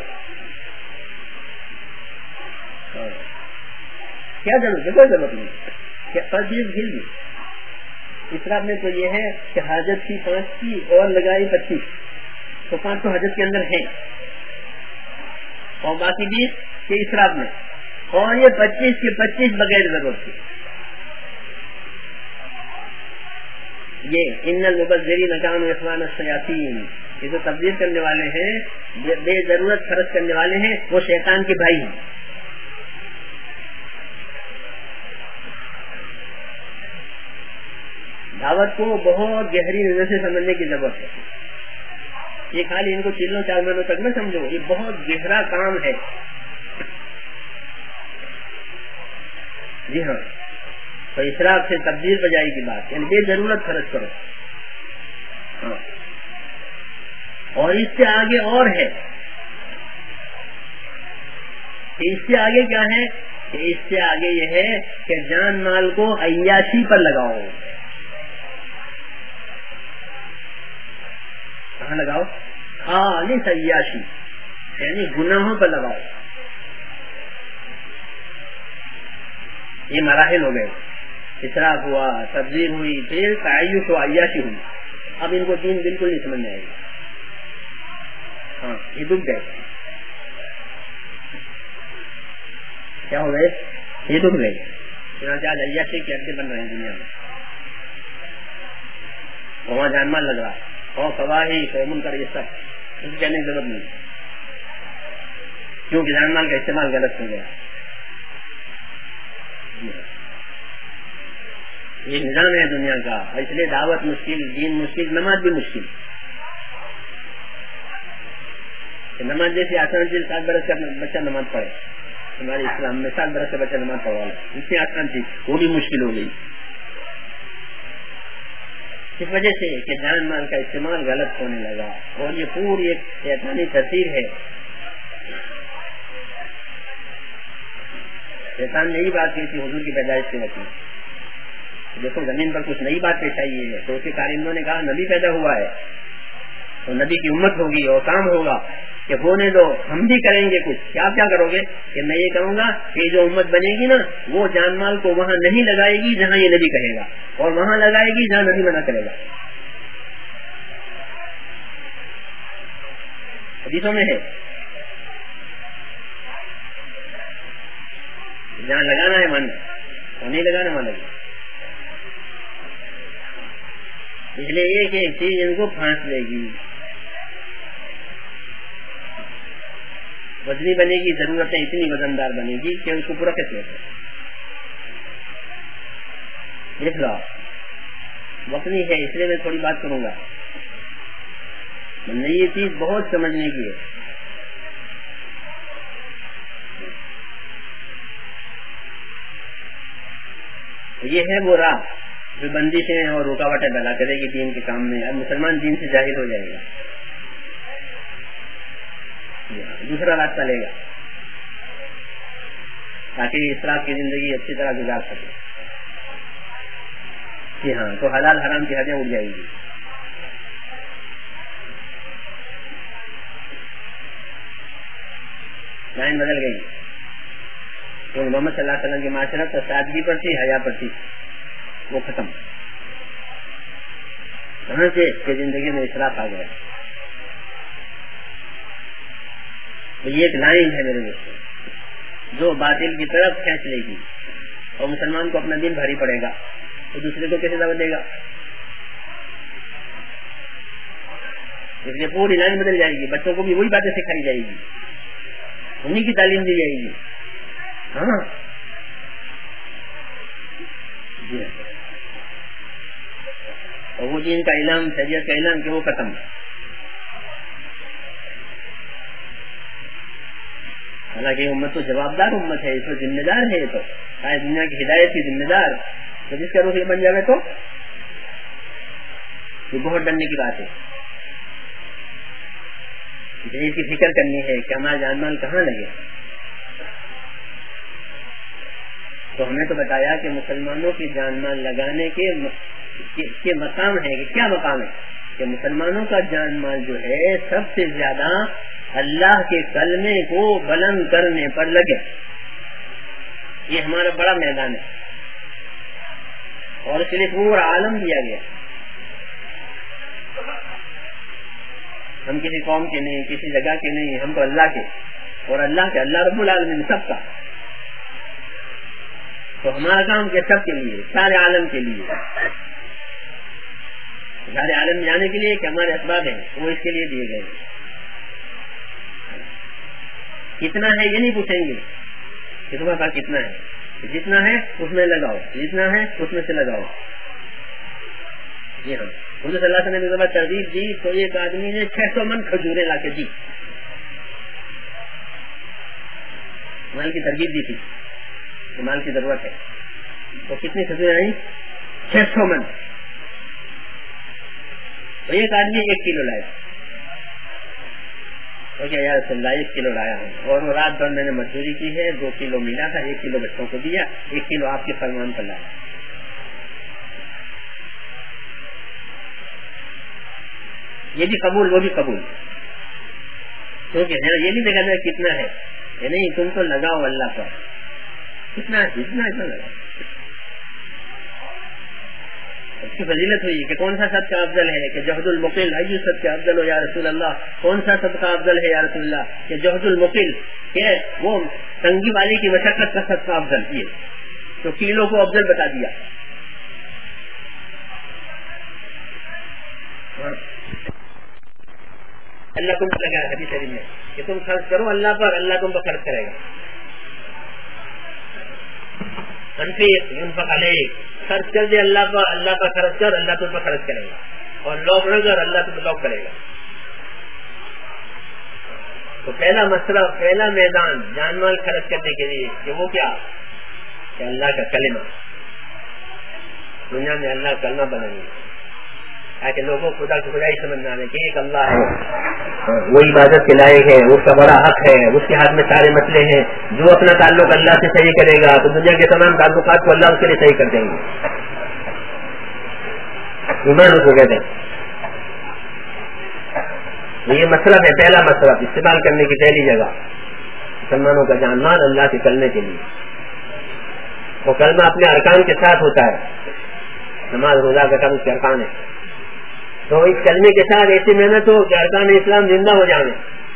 کیا ضرورت ہے؟ کوئی ضرورت نہیں، تبذیر گر گئی۔ اسراف میں تو یہ ہے کہ حاجت کی پانچ کی اور لگائی پچیس، تو پانچ تو حاجت کے اندر ہے اور باقی بیس کے اسراف میں، اور یہ پچیس کے پچیس بغیر ضرورت کی۔ یہ ان المبذرین کانوا اخوان الشیاطین، یہ جو تبذیر کرنے والے ہیں، بے ضرورت خرچ کرنے والے ہیں، وہ شیطان کے بھائی ہیں۔ دعوت کو بہت گہری نظر سے سمجھنے کی ضرورت ہے، یہ خالی ان کو چیزوں چار مہینوں تک نہ سمجھو، یہ بہت گہرا کام ہے۔ جی ہاں، تو اسراف سے تبدیل بجائی کی بات، یعنی بے ضرورت خرچ کرو۔ ہاں، اور اس سے آگے اور ہے، اس سے آگے کیا ہے کہ اس سے آگے یہ ہے کہ جان مال کو عیاشی پر لگاؤ۔ کہاں لگاؤ؟ خالص عیاشی، یعنی گناہوں پر لگاؤ۔ یہ مراحل ہو گئے، اسراف ہوا، تبذیر ہوئی، پھر تعیش و عیاشی ہوئی۔ اب ان کو دین بالکل نہیں سمجھ میں آئے گا، ہاں یہ ڈوب گئے۔ کیا ہو گئے؟ یہ ڈوب گئے۔ چنانچہ آج عیاشی کے اڈے بن رہے ہیں دنیا میں، وہاں جان مال لگ رہا ہے اور فواحش اور منکر، یہ سب اس کہنے کی ضرورت نہیں، کیونکہ جان مال کا استعمال غلط ہو گیا۔ یہ نظام ہے دنیا کا، اس لیے دعوت مشکل، دین مشکل، نماز بھی مشکل۔ نماز جیسے آسان چیز، سات برس کا بچہ نماز پڑھے، ہمارے اسلام میں سات برس کا بچہ نماز پڑھوا ہے، اتنی آسان چیز وہ بھی مشکل ہو گئی، اس وجہ سے کہ جان مال کا استعمال غلط ہونے لگا۔ اور یہ پوری ایک شیطانی تاثیر ہے، شیطان نے یہی بات کی تھی حضور کی پیدائش کے وقت، دیکھو زمین پر کچھ نئی بات پیش آئی ہے، تو اس کے کارندوں نے کہا نبی پیدا ہوا ہے تو نبی کی امت ہوگی اور کام ہوگا کہ ہونے دو، ہم بھی کریں گے کچھ۔ کیا کیا کرو گے؟ کہ میں یہ کہوں گا کہ جو امت بنے گی نا، وہ جان مال کو وہاں نہیں لگائے گی جہاں یہ نبی کہے گا، اور وہاں لگائے گی جہاں نبی منع کرے گا۔ حدیثوں میں ہے، جہاں لگانا ہے من، اور نہیں لگانا من لگے۔ اس لیے ایک ایک چیز ان کو پھانس لے گی، وزنی بنے گی، ضرورتیں اتنی وزندار بنے گی کہ اس کو پورا کیسے ہوتا ہے۔ دیکھ لو، وقت نہیں ہے اس لیے میں تھوڑی بات کروں گا، یہ چیز بہت سمجھنے کی ہے۔ یہ ہے وہ راہ جو بندشیں اور رکاوٹیں پیدا کرے گی دین کے کام میں۔ اب مسلمان دین سے جاہل ہو جائے گا، دوسرا راستہ لے گا تاکہ اسراف کی زندگی اچھی طرح گزار سکے۔ جی ہاں، تو حلال حرام کی حدیں اڑ جائیں گی۔ لائن بدل گئی، تو محمد صلی اللہ علیہ وسلم کی معاشرت تو سادگی پر تھی، حیا پر تھی، وہ ختم۔ کہاں سے کہ زندگی میں اسراف آ گیا۔ یہ ایک لائن ہے میرے دوستوں جو باطل کی طرف کھینچ لے گی، اور مسلمان کو اپنا دل بھاری پڑے گا تو دوسرے کو کیسے دعوت دے گا؟ اس لیے پوری لائن بدل جائے گی، بچوں کو بھی وہی باتیں سکھائی جائے گی، انہیں کی تعلیم دی جائے گی. ہاں جی، اور وہ دین کا اعلان، شریعت کا اعلان کہ وہ ختم. حالانکہ امت تو جوابدار امت ہے، اس کو ذمہ دار ہے، تو ساری دنیا کی ہدایت کی ذمہ دار. تو جس کا روح یہ بن جائے تو یہ بہت ڈرنے کی بات ہے. اس کی فکر کرنی ہے کہ ہمارا جان مال کہاں لگے. تو ہمیں تو بتایا کہ مسلمانوں کی جان مال لگانے کے کے مقام ہے، کہ کیا مقام ہے، کہ مسلمانوں کا جان مال جو ہے سب سے زیادہ اللہ کے کلمے کو بلند کرنے پر لگے. یہ ہمارا بڑا میدان ہے، اور اس کے لیے پورا عالم دیا گیا. ہم کسی قوم کے نہیں، کسی جگہ کے نہیں، ہم تو اللہ کے، اور اللہ کے، اللہ رب العالمین سب کا. تو ہمارا کام کیا؟ سب کے لیے، سارے عالم کے لیے، سارے عالم میں جانے کے لیے کہ ہمارے اسباب ہیں وہ اس کے لیے دیے گئے. کتنا ہے یہ نہیں پوچھیں گے کہ تمہارے پاس کتنا ہے، جتنا ہے اس میں لگاؤ، جتنا ہے اس میں سے لگاؤ. جی ہاں، حضور صلی اللہ علیہ وسلم نے ترغیب دی تو ایک آدمی نے چھ سو من کھجورے لا کے دی، مال کی ترغیب دی تھی کہ مال کی ضرورت ہے. تو کتنی کھجوریں آئی؟ چھ سو من. تو ایک آدمی ایک کلو لایا. تو کیا یا رسول اللہ ایک کلو لایا ہوں، اور وہ رات بھر میں نے مزدوری کی ہے، دو کلو ملا تھا، ایک کلو بچوں کو دیا، ایک کلو آپ کے فرمان پر لایا. یہ بھی قبول، وہ بھی قبول. کیونکہ یہ نہیں دیکھا جائے کتنا ہے، یہ نہیں، تم تو لگاؤ اللہ پر، کتنا ہے، جتنا اتنا لگاؤ. اس کی فضیلت ہوئی کہ کون سا صدقہ افضل ہے، کہ جہد المقل ایو صدقہ افضل ہو یا رسول اللہ. کون سا صدقہ افضل ہے یا رسول اللہ؟ کہ جہد المقل، کہ وہ تنگی والی کی مشقت کا صدقہ افضل. یہ تو کیلو کو افضل بتا دیا. اللہ تم کو لگا حدیث شریف میں کہ تم خرچ کرو اللہ پر، اللہ تم پر خرچ کرے گا. خرچ کر دے اللہ پر، اللہ پر خرچ کر، اللہ تم پر خرچ کرے گا. اور لوگ نہ کر، اللہ تم پر لوگ کرے گا. تو پہلا مسئلہ، پہلا میدان جان مال خرچ کرنے کے لیے کہ وہ کیا، کہ اللہ کا کلمہ، دنیا میں اللہ کا کلمہ بنائیں گے تاکہ لوگوں خدا کی خدائی سمجھنا ہے کہ ایک اللہ ہے، وہ عبادت کے لائق ہے، اس کا بڑا حق ہے، اس کے ہاتھ میں سارے مسئلے ہیں. جو اپنا تعلق اللہ سے صحیح کرے گا تو دنیا کے تمام تعلقات کو اللہ اس کے لیے صحیح کر دیں گے. ایمان اس کو کہتے ہیں. یہ مطلب ہے، پہلا مطلب استعمال کرنے کی پہلی جگہ مسلمانوں کا جان مال اللہ سے کرنے کے لیے. وہ کلمہ اپنے ارکان کے ساتھ ہوتا ہے، نماز روزہ کا کام اس کے ارکان ہے. تو اس کلمے کے ساتھ ایسی محنت ہو کہ ارکان اسلام زندہ ہو جائیں.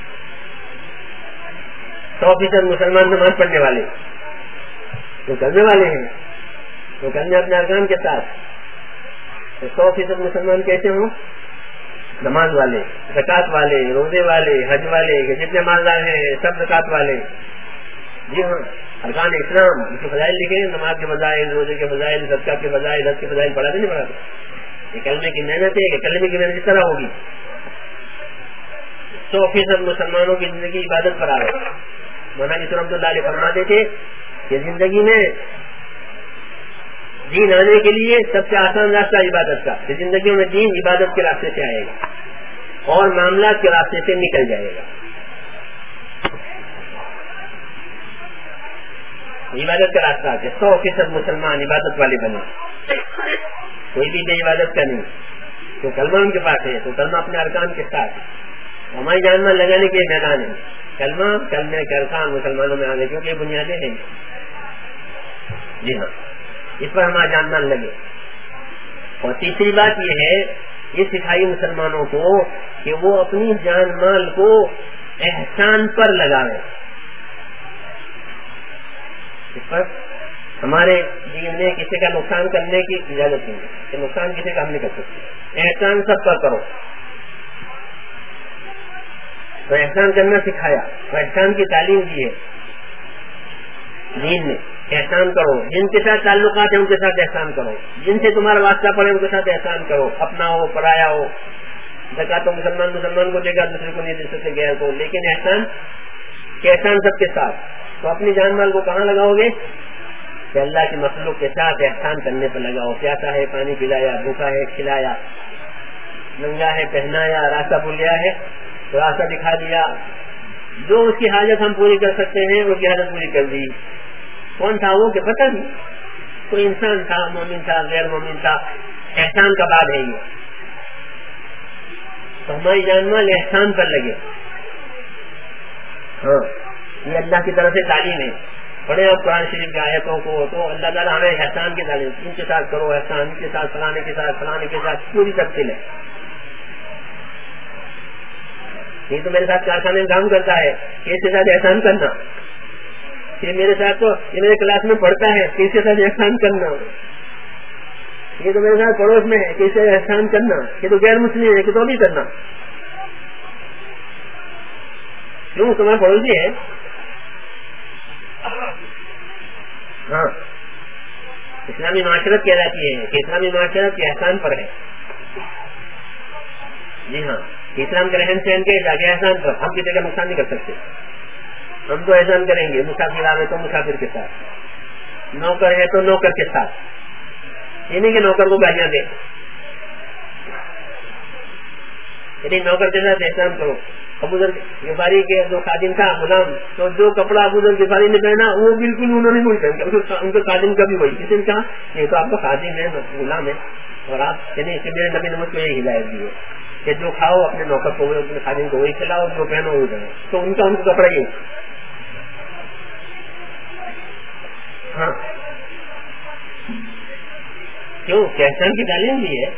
سو فیصد مسلمان نماز پڑھنے والے تو کلمے والے ہیں، تو کلمے اپنے ارکان کے ساتھ. تو سو فیصد مسلمان کیسے ہوں؟ نماز والے، زکات والے، روزے والے، حج والے، جتنے مالدار ہیں سب زکات والے. جی ہاں، ارکان اسلام اس کے فضائل لکھے، نماز کے فضائل، روزے کے فضائل، صدقہ کے فضائل، حج کے فضائل پڑھا نہیں پڑھا. یہ کلمے کی محنت ہے کہ کلمے کی محنت اس طرح ہوگی. سو فیصد مسلمانوں کی زندگی عبادت پر آ رہے. مولانا کی رحمۃ اللہ علیہ فرماتے تھے کہ زندگی میں دین آنے کے لیے سب سے آسان راستہ عبادت کا، کہ زندگیوں میں دین عبادت کے راستے سے آئے گا اور معاملات کے راستے سے نکل جائے گا. عبادت کا راستہ کہ سو فیصد مسلمان عبادت والے بنے، کوئی بھی بے عبادت کا نہیں. تو کلمہ ان کے پاس ہے، تو کلمہ اپنے ارکان کے ساتھ ہماری جان میں لگانے کے میدان ہے. کلمہ کلمے کے ارکان مسلمانوں میں آنے کیونکہ بنیادیں ہیں. جی ہاں، اس پر ہمارا جان مان لگے. اور تیسری بات یہ ہے، یہ سکھائی مسلمانوں کو کہ وہ اپنی جان مال کو احسان پر لگاوے. اس پر ہمارے دین میں کسی کا نقصان کرنے کی اجازت نہیں ہے کہ نقصان کسی کا ہم نہیں کر سکتے. احسان سب پر کرو. تو احسان کرنا سکھایا، احسان کی تعلیم دی ہے دین نے. احسان کرو، جن کے ساتھ تعلقات ہیں ان کے ساتھ احسان کرو، جن سے تمہارا واسطہ پڑے ان کے ساتھ احسان کرو، اپنا ہو پرایا ہو. زکات تو مسلمان مسلمان کو دے گا، دوسرے کو نہیں دے سکتے غیر کو. لیکن احسان کہ احسان سب کے ساتھ. تو اپنی جان مال کو کہاں لگاؤ گے؟ کہ اللہ کی مخلوق کے ساتھ احسان کرنے پر لگاؤ. پیاسا ہے پانی پلایا، بھوکا ہے کھلایا، ننگا ہے پہنایا، راستہ بھول گیا ہے تو راستہ دکھا دیا. جو اس کی حاجت ہم پوری کر سکتے ہیں اس کی حاجت پوری کر دی. کون تھا وہ کہ پتہ نہیں، کوئی انسان تھا، مومن تھا غیر مومن تھا. احسان کا بعد ہے یہ. تو ہماری جان مال احسان پر لگے. ہاں یہ اللہ کی طرف سے تعلیم ہے. پڑھے آپ قرآن شریف کی آیتوں کو تو اللہ تعالیٰ ہمیں احسان کی تعلیم، ان کے ساتھ کرو احسان، ان کے ساتھ فلانے کے ساتھ فلانے کے ساتھ پوری تفصیل ہے. یہ تو میرے ساتھ کارخانے میں کام کرتا ہے کہ اس کے ساتھ احسان کرنا. یہ میرے ساتھ تو یہ میرے کلاس میں پڑھتا ہے کہ اس کے ساتھ احسان کرنا. یہ تو میرے ساتھ پڑوس میں ہے کہ اسے احسان کرنا. یہ تو غیر مسلم ہے کہ تو بھی کرنا. کیوں تمہارا پڑوسی ہے؟ ہاں اسلامی معاشرت کہلاتی ہے کہ اسلامی معاشرت کے احسان پر ہے. جی ہاں اسلام کے رہن سہن کے احسان پر. ہم کسی کا نقصان نہیں کر سکتے. ہم تو احسان کریں گے. مسافر آ رہے تو مسافر کے ساتھ، نوکر ہے تو نوکر کے ساتھ. یہ نہیں کہ نوکر کو گالیاں دے، یعنی نوکر کے ساتھ احسان کرو. ابو ذر غفاری کے جو خادم تھا غلام، تو جو کپڑا ابو ذر غفاری نے پہنا وہ بالکل انہوں نے نہیں پہنا. ان کے خادم کا بھی وہی. کسی نے کہا یہ تو آپ کا خادم ہے، غلام ہے، اور آپ یعنی میرے نبی نے مجھ کو یہی ہدایت دی ہے کہ جو کھاؤ اپنے نوکر کو اپنے خادم کو وہی کھلاؤ، جو پہنو وہی پہنو. تو ان کا ان کا کپڑا یہ. ہاں کیوں کہ احسان کی تعلیم دی ہے.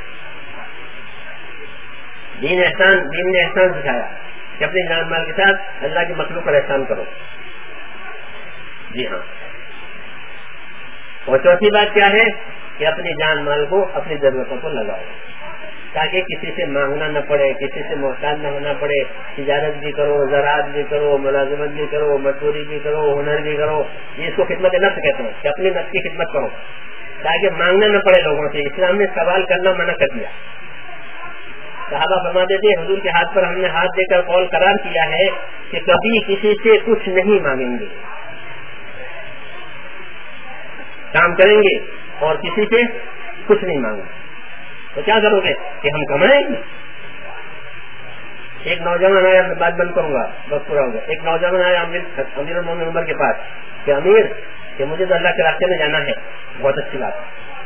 دین احسان، دین نے احسان سکھایا کہ اپنے جان مال کے ساتھ اللہ کی مخلوق پر احسان کرو. جی ہاں. اور چوتھی بات کیا ہے کہ اپنی جان مال کو اپنی ضرورتوں پر لگاؤ تاکہ کسی سے مانگنا نہ پڑے، کسی سے محتاج نہ ہونا پڑے. تجارت بھی کرو، زراعت بھی کرو، ملازمت بھی کرو، مزدوری بھی کرو، ہنر بھی کرو. یہ اس کو خدمت نفس کہتے ہیں کہ اپنی نفس کی خدمت کرو تاکہ مانگنا نہ پڑے لوگوں سے. اسلام نے سوال کرنا منع کر دیا. صحابہ فرماتے تھے حضور کے ہاتھ پر ہم نے ہاتھ دے کر قول قرار کیا ہے کہ کبھی کسی سے کچھ نہیں مانگیں گے. کام کریں گے اور کسی سے کچھ نہیں مانگیں. تو کیا کرو گے کہ ہم کمائیں گے. ایک نوجوان آیا، میں بات بند کروں گا بس پورا ہوگا. ایک نوجوان آیا امیر المومنین عمر کے پاس کہ امیر کہ مجھے تو اللہ کے راستے میں جانا ہے. بہت اچھی بات.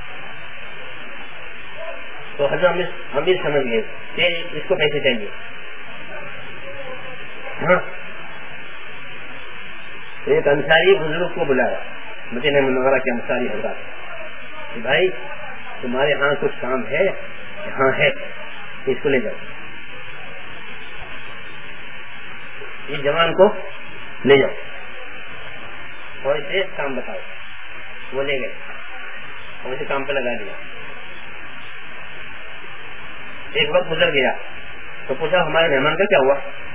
تو حضرت امیر سمجھ گئے کہ اس کو پیسے چاہیے. ہاں تو ایک انصاری بزرگ کو بلایا، مدینہ منورہ کے انصاری حضرات کہ بھائی تمہارے ہاں کچھ کام ہے؟ ہاں ہے. اس کو لے جاؤ، اس جوان کو لے جاؤ اور اسے کام بتاؤ. وہ لے گئے اور اسے کام پہ لگا دیا. ایک وقت گزر گیا تو پوچھا ہمارے مہمان کا کیا ہوا؟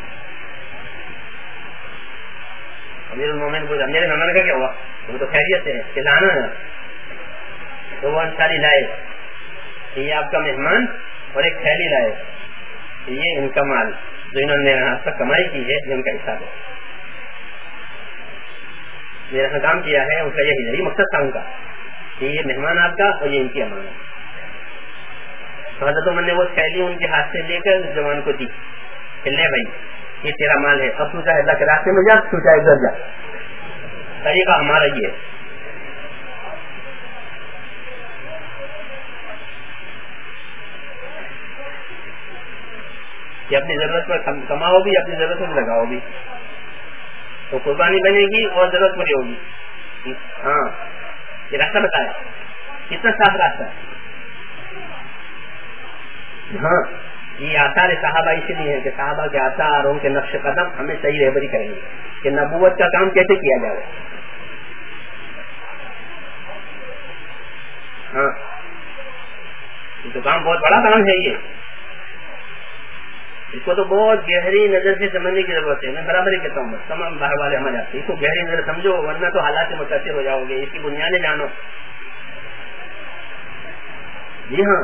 امیر المومنین پوچھا میرے مہمان کا کیا ہوا؟ وہ تو خیریت سے ہے. لانا ہے. تو وہ انصاری لائے کہ یہ آپ کا مہمان اور ایک تھیلی لائے، یہ ان کا مال جو انہوں نے یہاں تک کمائی کی ہے، یہ ان کا حساب ہے. میرا کام کیا ہے ان کا یہی ہے. مقصد تھا ان کا کہ یہ مہمان آپ کا اور یہ ان کی امانت. حضرت عمر نے وہ تھیلی ان کے ہاتھ سے لے کر اس جوان کو دی کہ لے بھائی یہ تیرا مال ہے، اب تو چاہے اللہ کے راستے میں جا، تو چاہے گھر جا. طریقہ ہمارا یہ ہے. کہ اپنی ضرورت پر کماؤ بھی، اپنی ضرورت میں لگاؤ بھی، تو قربانی بنے گی اور ضرورت پوری ہوگی. ہاں یہ راستہ بتایا کتنا صاف راستہ ہے. ہاں یہ آثار صحابہ اسی لیے ہے کہ صحابہ کے آثار ان کے نقش قدم ہمیں صحیح رہبری کریں گے کہ نبوت کا کام کیسے کیا جائے. ہاں یہ تو کام بہت بڑا کام ہے. یہ اس کو تو بہت گہری نظر سے سمجھنے کی ضرورت ہے. میں برابر ہی کہتا ہوں بس تمام باہر والے ہمارے آتے اس کو گہری نظر سمجھو, ورنہ تو حالات سے متاثر ہو جاؤ گے. اس کی بنیادیں جانو. جی ہاں,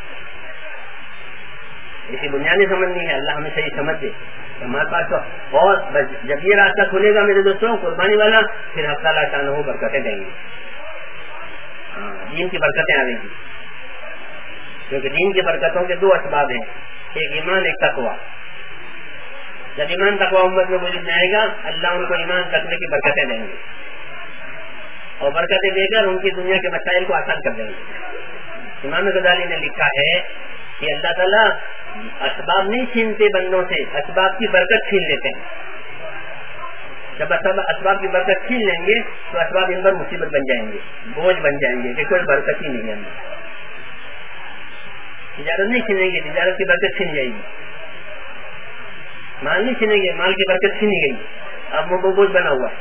اس کی بنیادیں سمجھنی ہے. اللہ ہمیں صحیح سمجھ دے. ہمارے پاس تو بہت, جب یہ راستہ کھلے گا میرے دوستوں قربانی والا, پھر حق تعالیٰ شان ہو برکتیں دیں گے. ہاں, دین کی برکتیں آئیں گی, کیونکہ دین کی برکتوں کے دو اسباب ہیں, ایک ایمان ایک تقویٰ. جب ایمان تقویٰ امت میں وجود میں آئے گا, اللہ ان کو ایمان تقوی کی برکتیں دیں گے, اور برکتیں دے کر ان کی دنیا کے مسائل کو آسان کر دیں گے. امام غزالی نے لکھا ہے کہ اللہ تعالیٰ اسباب نہیں چھینتے بندوں سے, اسباب کی برکت چھین لیتے ہیں. جب اسباب کی برکت چھین لیں گے تو اسباب ان پر مصیبت بن جائیں گے, بوجھ بن جائیں گے, کہ کوئی برکت ہی نہیں ہے. تجارت نہیں چھینیں گے, تجارت کی برکت چھین جائے گی. مال نہیں چھینیں گے, مال کی برکت چھینی گئی, اب وہ بوجھ بنا ہوا.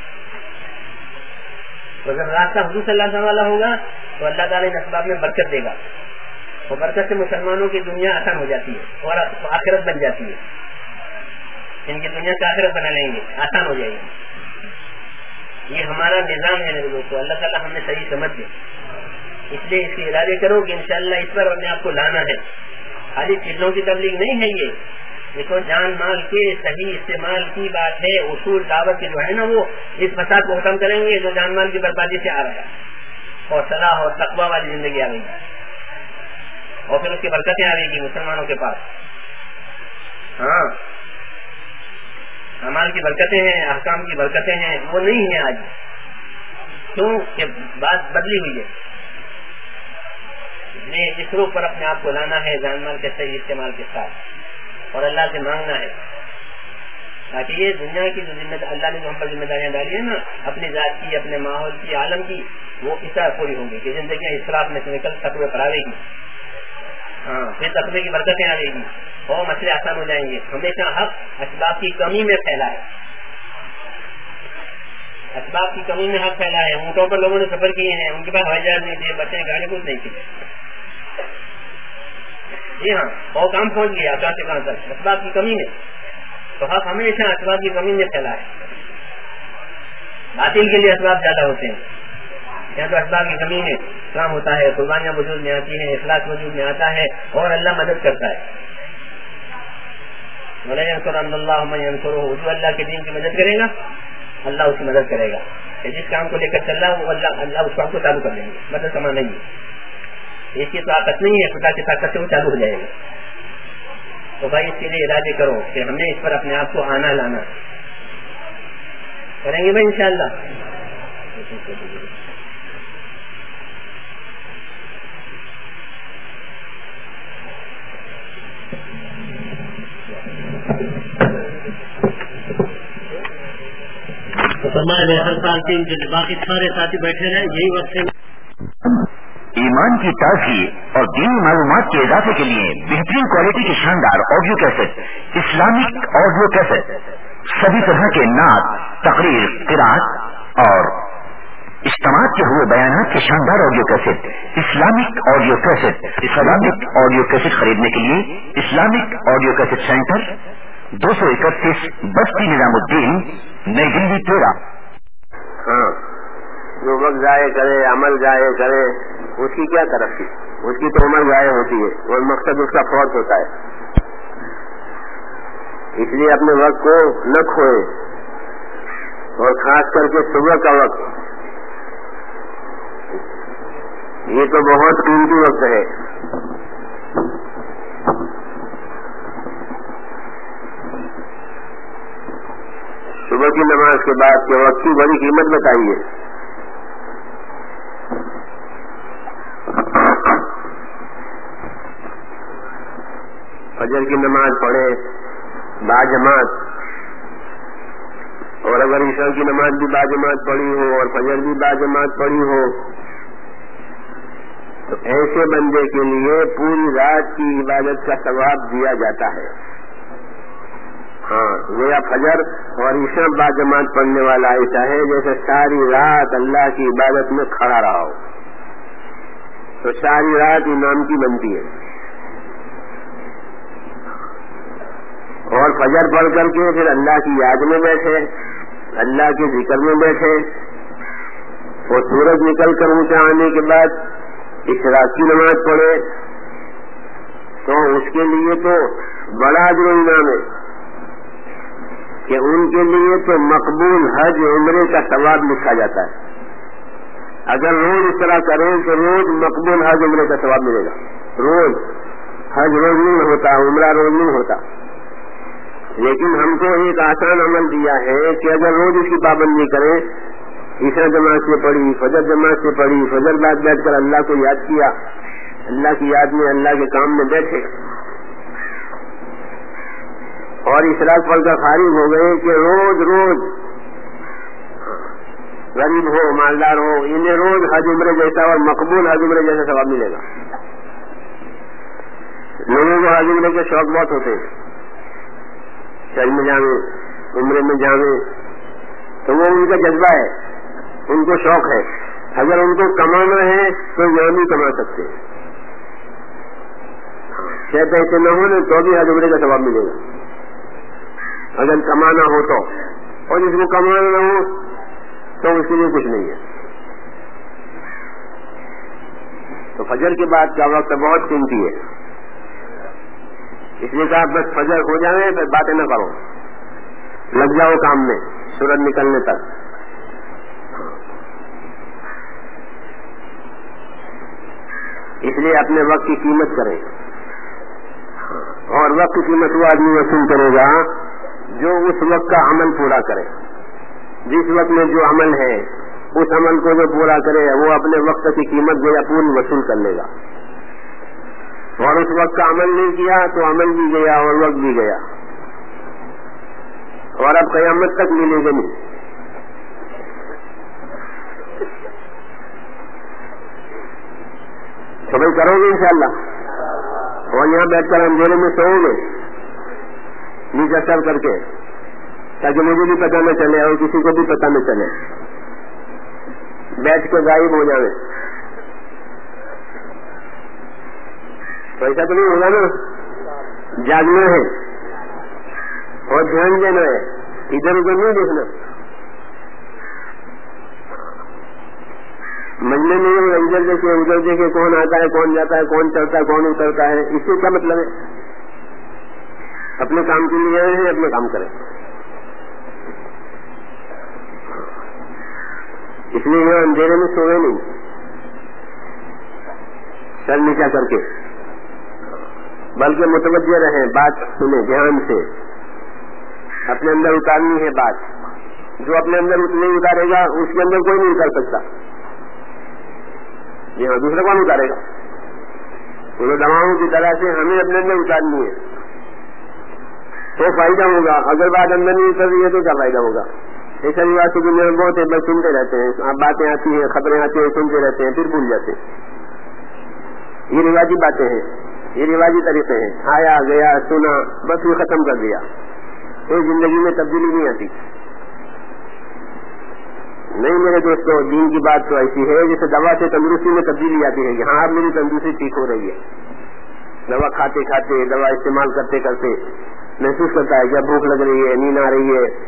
تو اگر راستہ حضور صلی اللہ علیہ وسلم والا ہوگا تو اللہ تعالیٰ ان اسباب میں برکت دے گا, اور برکت سے مسلمانوں کی دنیا آسان ہو جاتی ہے اور آخرت بن جاتی ہے. ان کی دنیا کا آخرت بنا لیں گے, آسان ہو جائے گی. یہ ہمارا نظام ہے میرے دوستوں. اللہ تعالیٰ ہم نے صحیح سمجھ دے, اس لیے اس کے ارادے کرو کہ انشاءاللہ اس پر اپنے آپ کو لانا ہے. خالی چیزوں کی تبلیغ نہیں ہے یہ, دیکھو جان مال کے صحیح استعمال کی بات ہے. اصول دعوت کے جو ہے نا وہ اس فساد کو ختم کریں گے جو جان مال کی بربادی سے آ رہا ہے, اور صلاح اور تقویٰ والی زندگی آ گئی, اور پھر اس کی برکتیں آ گئی مسلمانوں کے پاس. ہاں, اعمال کی برکتیں ہیں, احکام کی برکتیں ہیں, وہ نہیں ہیں آج. کیوں کہ بات بدلی ہوئی ہے. اس روح پر اپنے آپ کو لانا ہے جان مال کے صحیح استعمال کے ساتھ, اور اللہ سے مانگنا ہے تاکہ یہ دنیا کی جو ذمہ اللہ نے جو ہم پر ذمہ داریاں ڈالی ہیں نا, اپنی ذات کی, اپنے ماحول کی, عالم کی, وہ اس طرح پوری ہوں گی کہ زندگی اسراف میں سے نکل تقوی پر آئے گی. ہاں, پھر تقوی کی برکتیں آئے گی اور مسئلے آسان ہو جائیں گے. ہمیشہ حق اسباب کی کمی میں پھیلا ہے, اسباب کی کمی میں حق پھیلا ہے. اونٹوں پر لوگوں نے سفر کیے ہیں, ان کے پاس ہوائی جہاز نہیں تھے, بچے گاڑی کچھ نہیں تھی. جی ہاں, وہ کام پہنچ گیا کہاں سے کہاں تک, اسباب کی کمی میں. تو حق ہمیشہ اسباب کی کمی میں پھیلا ہے. باطل کے لیے اسباب زیادہ ہوتے ہیں, یا تو اسباب کی کمی میں کام ہوتا ہے, قربانیاں وجود میں آتی ہیں, اخلاص وجود میں آتا ہے, اور اللہ مدد کرتا ہے. جو اللہ کے دین کی مدد کرے گا اللہ اس کی مدد کرے گا. جس کام کو لے کر چل رہا ہے وہ اللہ اللہ اس کام کو چالو کر دیں گے. مدد سما نہیں ہے, اس کی طاقت نہیں ہے, خدا کی طاقت سے وہ چالو ہو جائے گا. تو بھائی اس کے لیے ارادے کرو کہ ہم نے اس پر اپنے آپ کو آنا لانا کریں گے بھائی انشاءاللہ. ہر سال تین باقی سارے ساتھی بیٹھے رہے, یہی وقت ہے. ایمان کی تازگی اور دینی معلومات کے اضافے کے لیے بہترین کوالٹی کے شاندار audio cassette, Islamic audio cassette, سبھی طرح کے نعت, تقریر, قرات اور اجتماعات کے ہوئے بیانات کے شاندار audio cassette, Islamic audio cassette. Islamic audio cassette خریدنے کے لیے اسلامک آڈیو کیسٹ سینٹر, دو سو اکتیس بستی نظام الدین, نئی دلی تیرہ. ہاں, جو وقت ضائع کرے, عمل ضائع کرے, اس کی کیا ترقی, اس کی تو عمر ضائع ہوتی ہے اور مقصد اس کا فوت ہوتا ہے. اس لیے اپنے وقت کو نہ کھوئے, اور خاص کر کے صبح کا وقت, یہ تو بہت قیمتی وقت ہے. صبح کی نماز کے بعد کے وقت کی بڑی قیمت بتائیے. فجر کی نماز پڑھے باجماعت, اور اگر عشاء کی نماز بھی باجماعت پڑھی ہو اور فجر بھی باجماعت پڑھی ہو, تو ایسے بندے کے لیے پوری رات کی عبادت کا ثواب دیا جاتا ہے. ہاں, گویا فجر اور عشاء باجماعت پڑھنے والا ایسا ہے جیسے ساری رات اللہ کی عبادت میں کھڑا رہا ہو, تو ساری رات امام کی بنتی ہے. اور فجر پڑھ کر کے پھر اللہ کی یاد میں بیٹھے، اللہ کے ذکر میں بیٹھے، اور سورج نکل کر اونچا آنے کے بعد اشراق کی نماز پڑھے، تو اس کے لیے تو بڑا اجر و انعام ہے کہ ان کے لیے تو مقبول حج عمرے کا ثواب لکھا جاتا ہے. اگر روز اس طرح کریں تو روز مقبول حج عمرے کا ثواب ملے گا. روز حج روز نہیں ہوتا، عمرہ روز نہیں ہوتا، لیکن ہم کو ایک آسان عمل دیا ہے کہ اگر روز اس کی پابندی کریں، عشاء جماعت سے پڑھی، فجر جماعت سے پڑھی، فجر بعد بیٹھ کر اللہ کو یاد کیا، اللہ کی یاد میں اللہ کے کام میں بیٹھے، اور اشراق پڑھ کر فارغ ہو گئے کہ روز روز غریب ہو مالدار ہو انہیں روز حج عمرے جیسا اور مقبول حج عمرے جیسا ثواب ملے گا. لوگوں کو حج عمرے کے شوق بہت ہوتے ہیں، شہر میں جانے، عمرے میں جانے، تو وہ ان کا جذبہ ہے، ان کو شوق ہے. اگر ان کو کمانا ہے تو وہ نہیں کما سکتے، شاید ایسے نہ ہو تو بھی حج عمرے کا ثواب ملے گا اگر کمانا ہو تو، اور جس کو کمانا نہ ہو تو اس کے لیے کچھ نہیں ہے. تو فجر کے بعد کا وقت بہت قیمتی ہے، اس لیے کہا بس فجر ہو جائے پھر باتیں نہ کرو، لگ جاؤ کام میں سورج نکلنے تک. اس لیے اپنے وقت کی قیمت کریں، اور وقت کی قیمت وہ آدمی وصول کرے گا جو اس وقت کا عمل پورا کرے. جس وقت میں جو عمل ہے اس عمل کو جو پورا کرے وہ اپنے وقت کی قیمت جو ہے پوری وصول کر لے گا، اور اس وقت کا عمل نہیں کیا تو عمل بھی گیا اور وقت بھی گیا، اور اب قیامت تک ملے گا نہیں. تو بھائی کرو گے انشاءاللہ، اور یہاں بیٹھ کر اندھیرے میں سو گے نیچا سر کر کے، تاکہ مجھے بھی پتہ نہ چلے اور کسی کو بھی پتہ نہ چلے، بیٹھ کے غائب ہو جائے. تو ایسا تو نہیں ہوگا نا، جاگنا ہے اور دھیان دینا ہے، ادھر ادھر نہیں دیکھنا. مجلے میں ادھر دیکھے ادھر دیکھے، کون آتا ہے کون جاتا ہے، کون چڑھتا ہے کون اترتا ہے، اس سے کیا مطلب ہے؟ اپنے کام کے لیے آئے ہیں، اپنے کام کریں. اس لیے یہ اندھیرے میں سوئے نہیں، سر نیچا کر کے، بلکہ متوجہ رہیں، بات سنیں دھیان سے، اپنے اندر اتارنی ہے بات. جو اپنے اندر نہیں اتارے گا اس کے اندر کوئی نہیں اتار سکتا. جی ہاں، دوسرا کون اتارے گا؟ انہیں دواؤں کی طرح سے ہمیں اپنے اندر اتارنی ہے تو فائدہ ہوگا. اگر بات اندر نہیں اتر رہی ہے تو کیا فائدہ ہوگا؟ ایسا بھی بات تو دنیا میں بہت ہے، بس سنتے رہتے ہیں، باتیں آتی ہیں، خبریں آتی ہیں، سنتے رہتے ہیں، پھر بھول جاتے ہیں. یہ رواجی باتیں ہیں، یہ رواجی طریقے ہیں، آیا گیا سنا بس یہ ختم کر دیا. کوئی زندگی میں تبدیلی نہیں آتی. نہیں میرے دوستوں، دین کی بات تو ایسی ہے جیسے دوا سے تندرستی میں تبدیلی آتی ہے کہ ہاں اب میری تندرستی ٹھیک ہو رہی ہے. دوا کھاتے کھاتے، دوا استعمال کرتے کرتے محسوس کرتا ہے کہ بھوک لگ رہی ہے، نیند آ رہی ہے،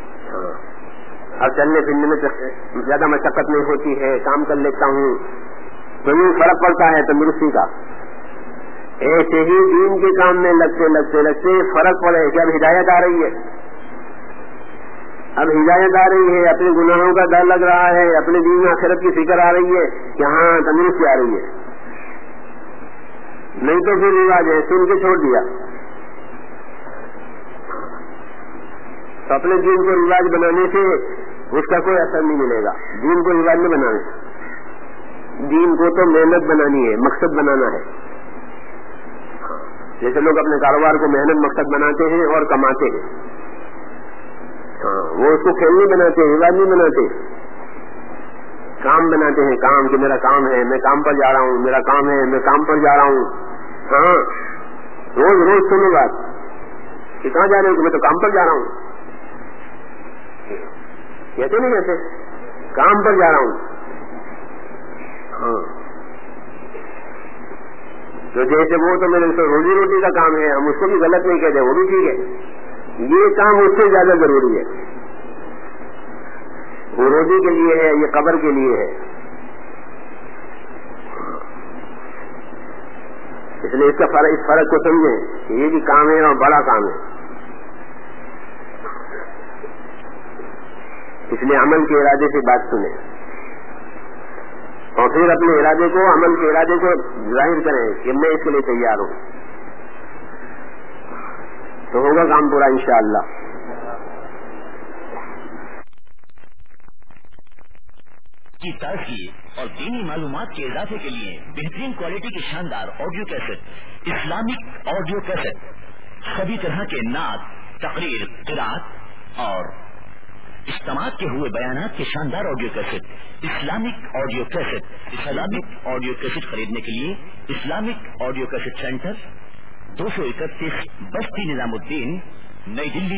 اب چلنے پھرنے میں زیادہ مشقت نہیں ہوتی ہے، کام کر لیتا ہوں، تو یہ فرق پڑتا ہے تندرستی کا. ایسے ہی دین کے کام میں لگتے لگتے لگتے فرق پڑے کہ اب ہدایت آ رہی ہے، اب ہدایت آ رہی ہے، اپنے گناہوں کا ڈر لگ رہا ہے، اپنے دین آخرت کی فکر آ رہی ہے کہ ہاں تندرستی آ رہی ہے. نہیں تو پھر رواج ہے، سن کے چھوڑ دیا. تو اپنے دین کو رواج بنانے سے اس کا کوئی اثر نہیں ملے گا. دین کو رواج نہیں بنانے، دین کو تو محنت بنانی ہے، مقصد بنانا ہے. جیسے لوگ اپنے کاروبار کو محنت مقصد بناتے ہیں اور کماتے ہیں، وہ اس کو کھیل نہیں بناتے، رواج نہیں بناتے، کام بناتے ہیں. کام کہ میرا کام ہے، میں کام پر جا رہا ہوں، میرا کام ہے، میں کام پر جا رہا ہوں. ہاں روز روز سنو بات کہ کہاں جا رہے ہو؟ میں تو کام پر جا رہا ہوں. کہتے نہیں کہتے کام پر جا رہا ہوں. ہاں تو جیسے وہ تو میرے روزی روٹی کا کام ہے، ہم اس کو بھی غلط نہیں کہتے، وہ بھی ٹھیک ہے. یہ کام اس سے زیادہ ضروری ہے. وہ روزی کے لیے ہے, یہ قبر کے لیے ہے. اس لیے اس کا فرق اس فرق کو سمجھیں کہ یہ بھی کام ہے اور بڑا کام ہے. اس لیے عمل کے ارادے سے بات سنیں اور پھر اپنے ارادے کو عمل کے ارادے کو ظاہر کریں کہ میں اس کے لیے تیار ہوں, تو ہوگا کام پورا انشاءاللہ. کی تازگی اور دینی معلومات کے اضافے کے لیے بہترین کوالٹی کے شاندار audio cassette, Islamic audio cassette, سبھی طرح کے نعت, تقریر, قرات اور اجتماعات کے ہوئے بیانات کے شاندار audio cassette, Islamic audio cassette. Islamic audio cassette خریدنے کے لیے اسلامک آڈیو کیسٹ سینٹر, دو سو اکتیس بستی نظام الدین, نئی دلی